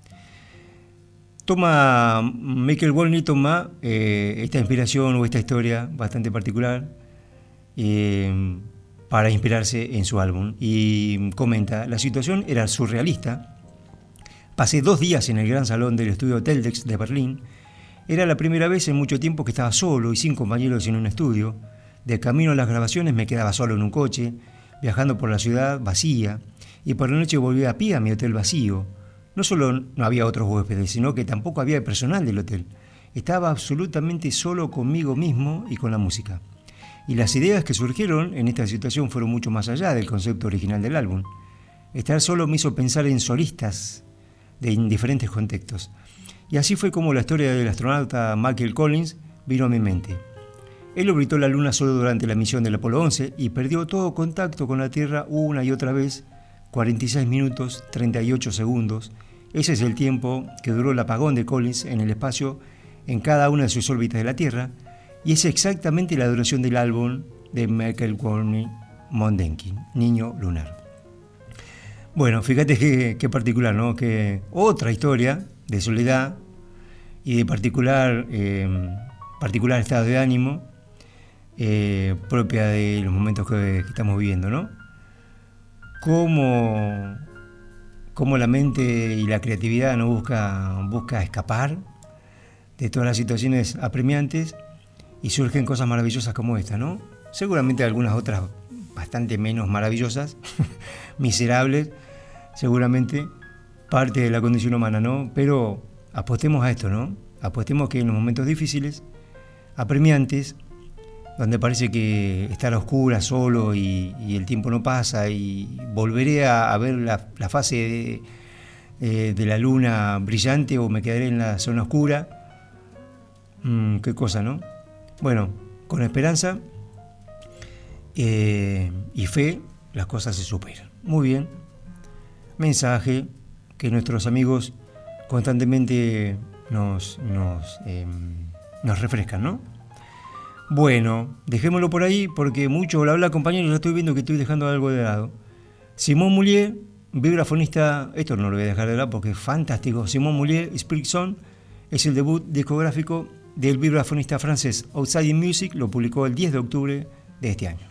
Toma, Michael Wolny toma eh, esta inspiración o esta historia bastante particular eh, para inspirarse en su álbum y comenta: la situación era surrealista. Pasé dos días en el gran salón del estudio Teldex de Berlín. Era la primera vez en mucho tiempo que estaba solo y sin compañeros en un estudio. De camino a las grabaciones me quedaba solo en un coche, viajando por la ciudad vacía, y por la noche volví a pie a mi hotel vacío. No solo no había otros huéspedes, sino que tampoco había personal del hotel. Estaba absolutamente solo conmigo mismo y con la música. Y las ideas que surgieron en esta situación fueron mucho más allá del concepto original del álbum. Estar solo me hizo pensar en solistas de diferentes contextos. Y así fue como la historia del astronauta Michael Collins vino a mi mente. Él orbitó la Luna solo durante la misión del Apolo once y perdió todo contacto con la Tierra una y otra vez, cuarenta y seis minutos treinta y ocho segundos. Ese es el tiempo que duró el apagón de Collins en el espacio en cada una de sus órbitas de la Tierra, y es exactamente la duración del álbum de Michael Wolny, Mondenkin, Niño Lunar. Bueno, fíjate qué, qué particular, ¿no? Que otra historia de soledad y de particular, eh, particular estado de ánimo eh, propia de los momentos que, que estamos viviendo, ¿no? Cómo, cómo la mente y la creatividad no busca, busca escapar de todas las situaciones apremiantes y surgen cosas maravillosas como esta, ¿no? Seguramente algunas otras bastante menos maravillosas, miserables, seguramente parte de la condición humana, ¿no? Pero apostemos a esto, ¿no? Apostemos que en los momentos difíciles, apremiantes, donde parece que estar a oscuras, solo y, y el tiempo no pasa y volveré a, a ver la, la fase de, eh, de la luna brillante o me quedaré en la zona oscura. Mm, qué cosa, ¿no? Bueno, con esperanza eh, y fe las cosas se superan. Muy bien. Mensaje que nuestros amigos constantemente nos, nos, eh, nos refrescan, ¿no? Bueno, dejémoslo por ahí porque mucho bla bla, compañeros, ya estoy viendo que estoy dejando algo de lado. Simon Moulier, vibrafonista, esto no lo voy a dejar de lado porque es fantástico. Simon Moulier, Spirit Song, es el debut discográfico del vibrafonista francés. Outside in Music lo publicó el diez de octubre de este año.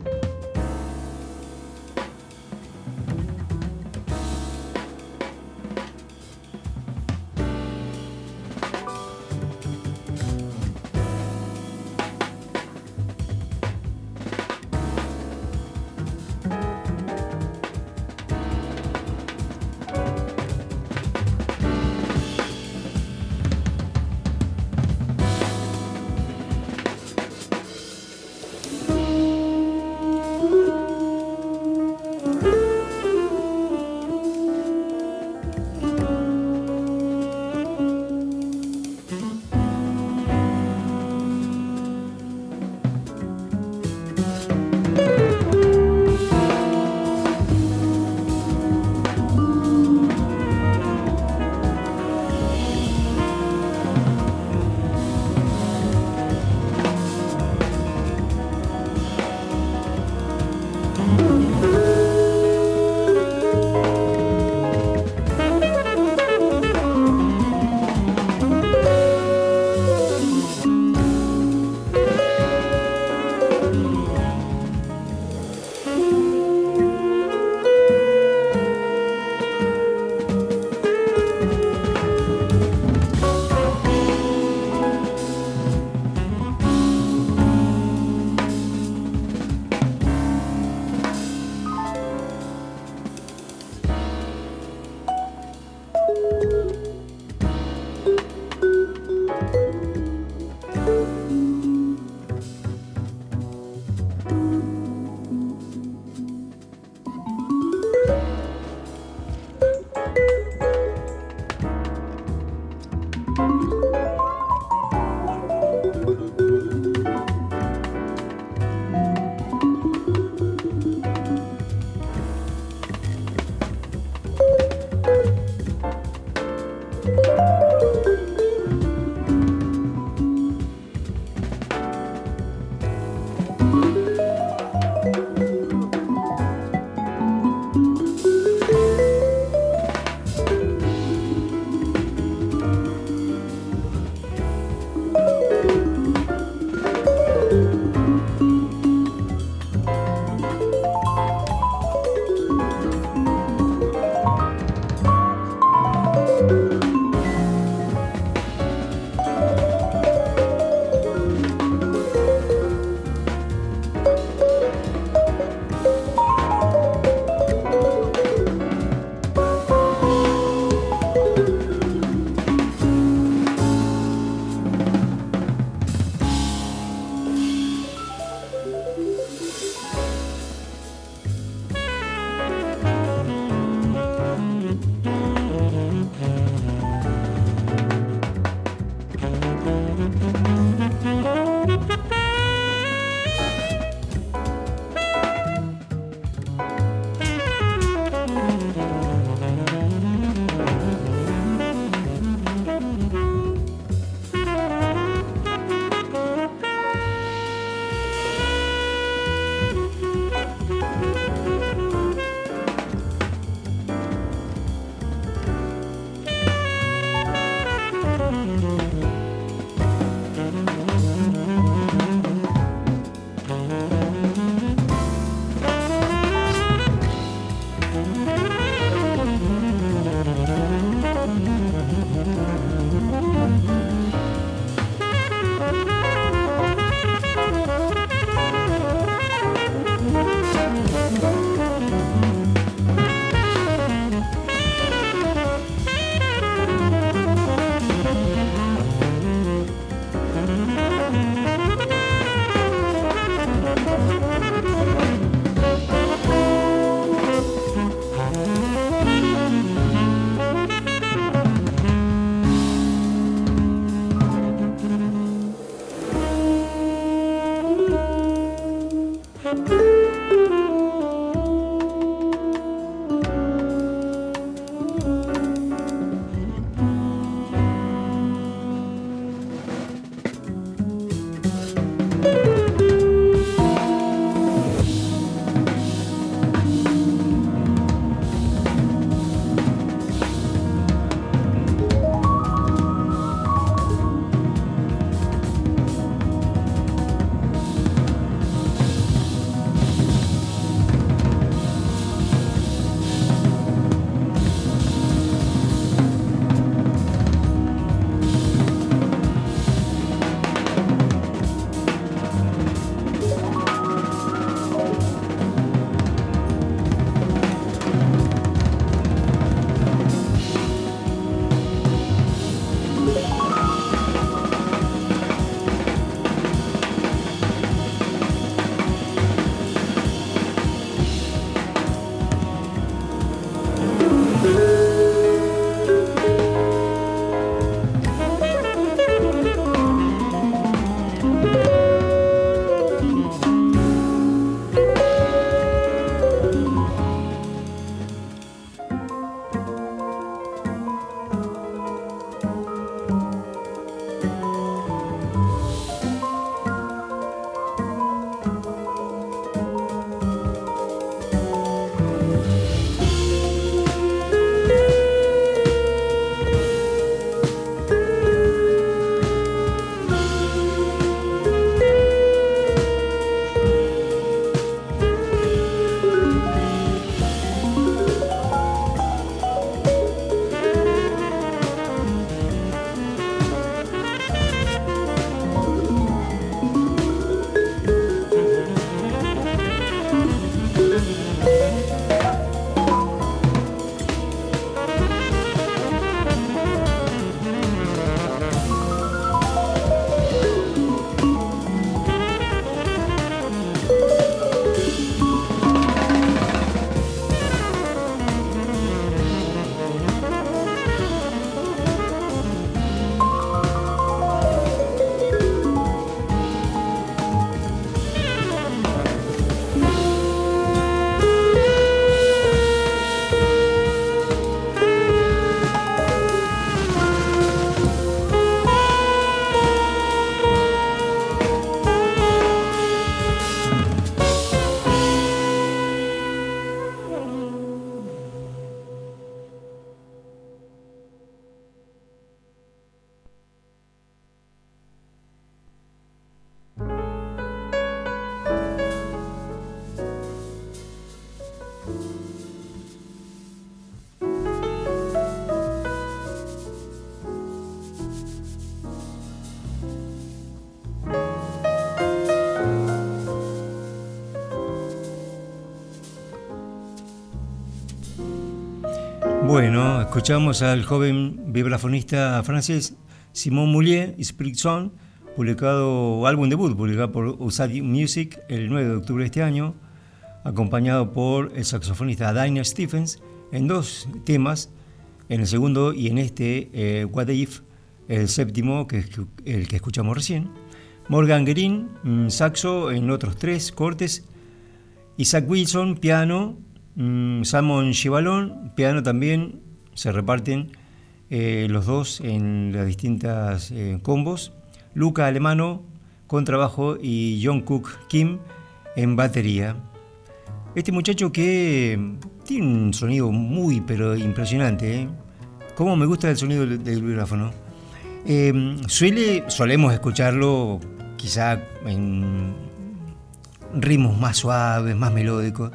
Bueno, escuchamos al joven vibrafonista francés Simon Moulier, Spirit Song, publicado, álbum debut, publicado por Usagi Music el nueve de octubre de este año, acompañado por el saxofonista Daniel Stephens en dos temas, en el segundo y en este, eh, What If, el séptimo, que es el que escuchamos recién. Morgan Green, saxo en otros tres cortes. Isaac Wilson, piano. Simon Chivalon, piano también. Se reparten eh, los dos en las distintas eh, combos. Luca Alemano, contrabajo, y John Cook Kim en batería. Este muchacho que tiene un sonido muy, pero impresionante, ¿eh? Cómo me gusta el sonido del, del vibráfono. Eh, suele, solemos escucharlo quizá en ritmos más suaves, más melódicos,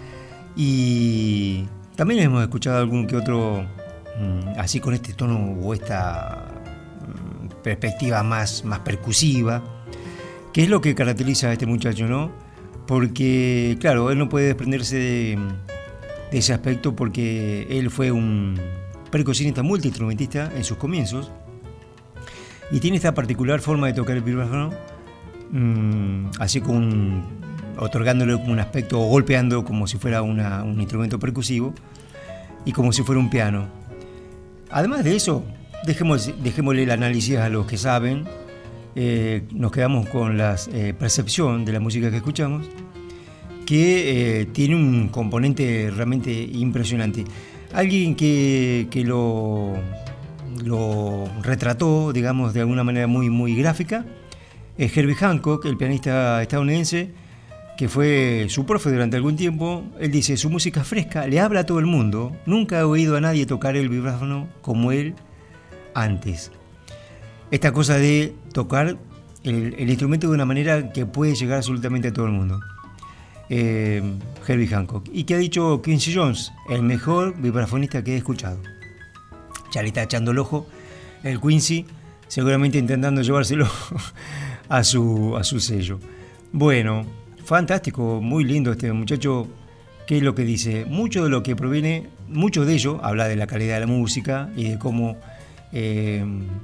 y también hemos escuchado algún que otro así con este tono o esta perspectiva más, más percusiva, que es lo que caracteriza a este muchacho, ¿no? Porque claro, él no puede desprenderse de, de ese aspecto, porque él fue un percusionista multiinstrumentista en sus comienzos. Y tiene esta particular forma de tocar el vibráfono, mmm, así como un, otorgándole un aspecto, o golpeando como si fuera una, un instrumento percusivo y como si fuera un piano. Además de eso, dejemos, dejémosle el análisis a los que saben. Eh, nos quedamos con la eh, percepción de la música que escuchamos, que eh, tiene un componente realmente impresionante. Alguien que, que lo... lo retrató, digamos, de alguna manera muy, muy gráfica, es Herbie Hancock, el pianista estadounidense, que fue su profe durante algún tiempo. Él dice: su música fresca le habla a todo el mundo, nunca he oído a nadie tocar el vibráfono como él antes. Esta cosa de tocar el, el instrumento de una manera que puede llegar absolutamente a todo el mundo. Eh, Herbie Hancock. ¿Y qué ha dicho Quincy Jones? El mejor vibrafonista que he escuchado. Ya le está echando el ojo el Quincy, seguramente intentando llevárselo a su, a su sello. Bueno, fantástico, muy lindo este muchacho. ¿Qué es lo que dice? Mucho de lo que proviene, mucho de ello habla de la calidad de la música y de cómo eh,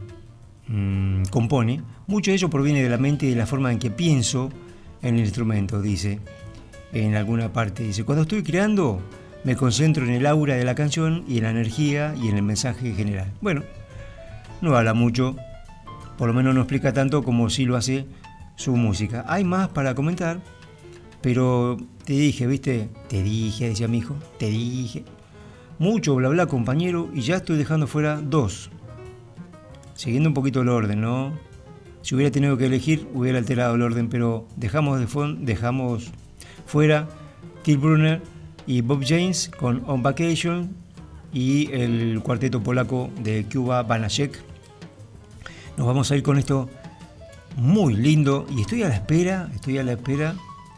mmm, compone. Mucho de ello proviene de la mente y de la forma en que pienso en el instrumento, dice en alguna parte. Dice: cuando estoy creando, me concentro en el aura de la canción y en la energía y en el mensaje general. Bueno, no habla mucho, por lo menos no explica tanto como si lo hace su música. Hay más para comentar, pero te dije, ¿viste? Te dije, decía mi hijo, te dije. Mucho bla bla, compañero, y ya estoy dejando fuera dos. Siguiendo un poquito el orden, ¿no? Si hubiera tenido que elegir, hubiera alterado el orden, pero dejamos, de fond- dejamos fuera Till Brunner y Bob James con On Vacation, y el cuarteto polaco de Cuba, Banaszek. Nos vamos a ir con esto muy lindo, y estoy a la espera, estoy a la espera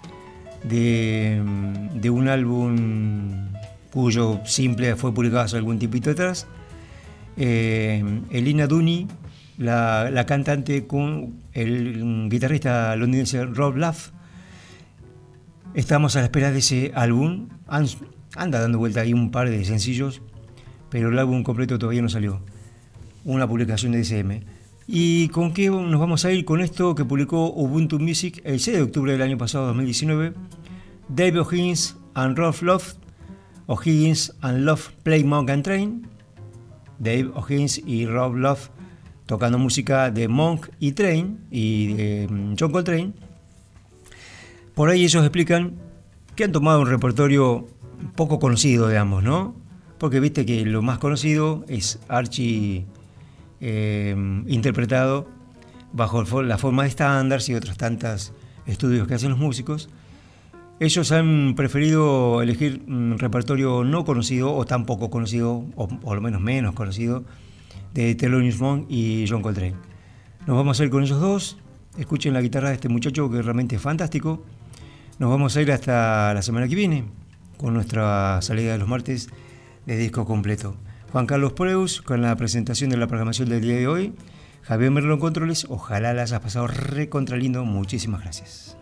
de, de un álbum cuyo simple fue publicado hace algún tiempito atrás. Eh, Elina Dooney, la, la cantante, con el guitarrista londinense Rob Luff. Estamos a la espera de ese álbum. Anda dando vuelta ahí un par de sencillos, pero el álbum completo todavía no salió. Una publicación de D C M. ¿Y con qué nos vamos a ir? Con esto que publicó Ubuntu Music el seis de octubre del año pasado, dos mil diecinueve. Dave O'Higgins and Rob Love. O'Higgins and Love Play Monk and Train. Dave O'Higgins y Rob Love tocando música de Monk y Train y de John Coltrane. Por ahí ellos explican que han tomado un repertorio poco conocido de ambos, ¿no? Porque viste que lo más conocido es Archie eh, interpretado bajo la forma de estándares y otros tantos estudios que hacen los músicos. Ellos han preferido elegir un repertorio no conocido, o tan poco conocido, o por lo menos menos conocido, de Thelonious Monk y John Coltrane. Nos vamos a ir con ellos dos. Escuchen la guitarra de este muchacho, que realmente es fantástico. Nos vamos a ir hasta la semana que viene con nuestra salida de los martes de disco completo. Juan Carlos Preus con la presentación de la programación del día de hoy. Javier Merlo en controles. Ojalá la hayas pasado recontra lindo. Muchísimas gracias.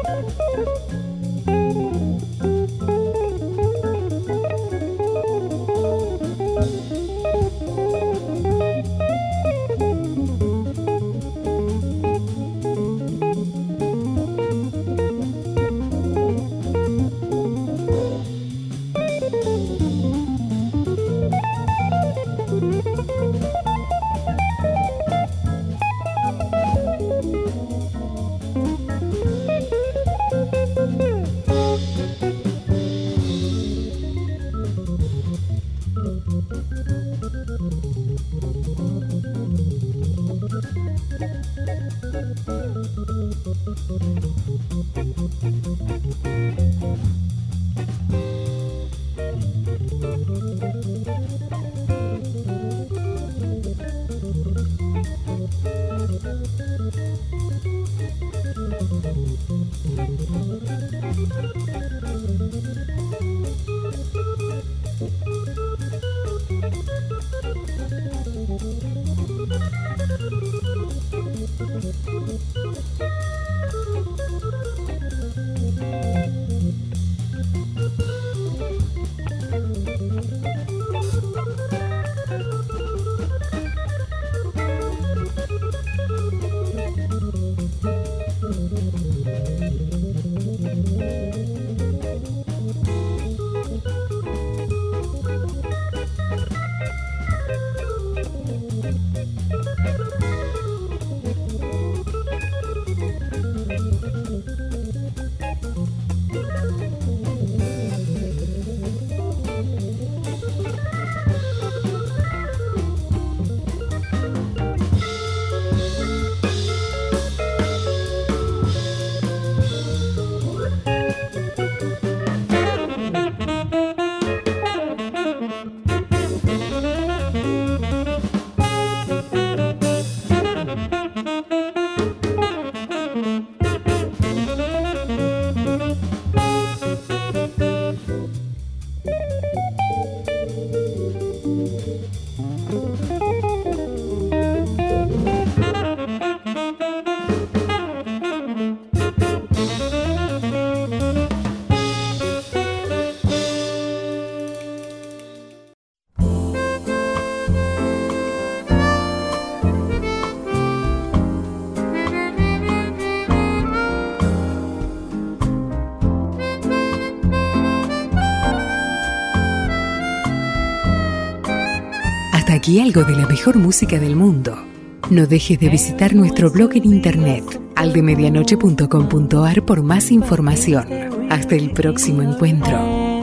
Hasta aquí algo de la mejor música del mundo. No dejes de visitar nuestro blog en internet aldemedianoche punto com punto ar por más información. Hasta el próximo encuentro.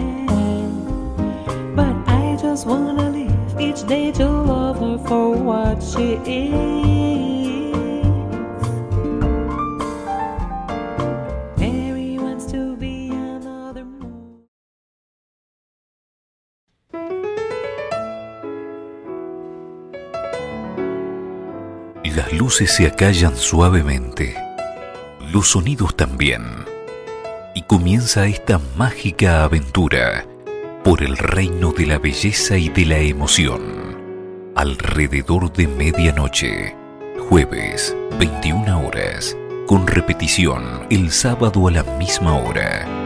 But I just wanna live each day to love her for what she is. Mary wants to be another moon. Las luces se acallan suavemente, los sonidos también, y comienza esta mágica aventura por el reino de la belleza y de la emoción. Alrededor de medianoche, jueves, veintiuna horas, con repetición el sábado a la misma hora.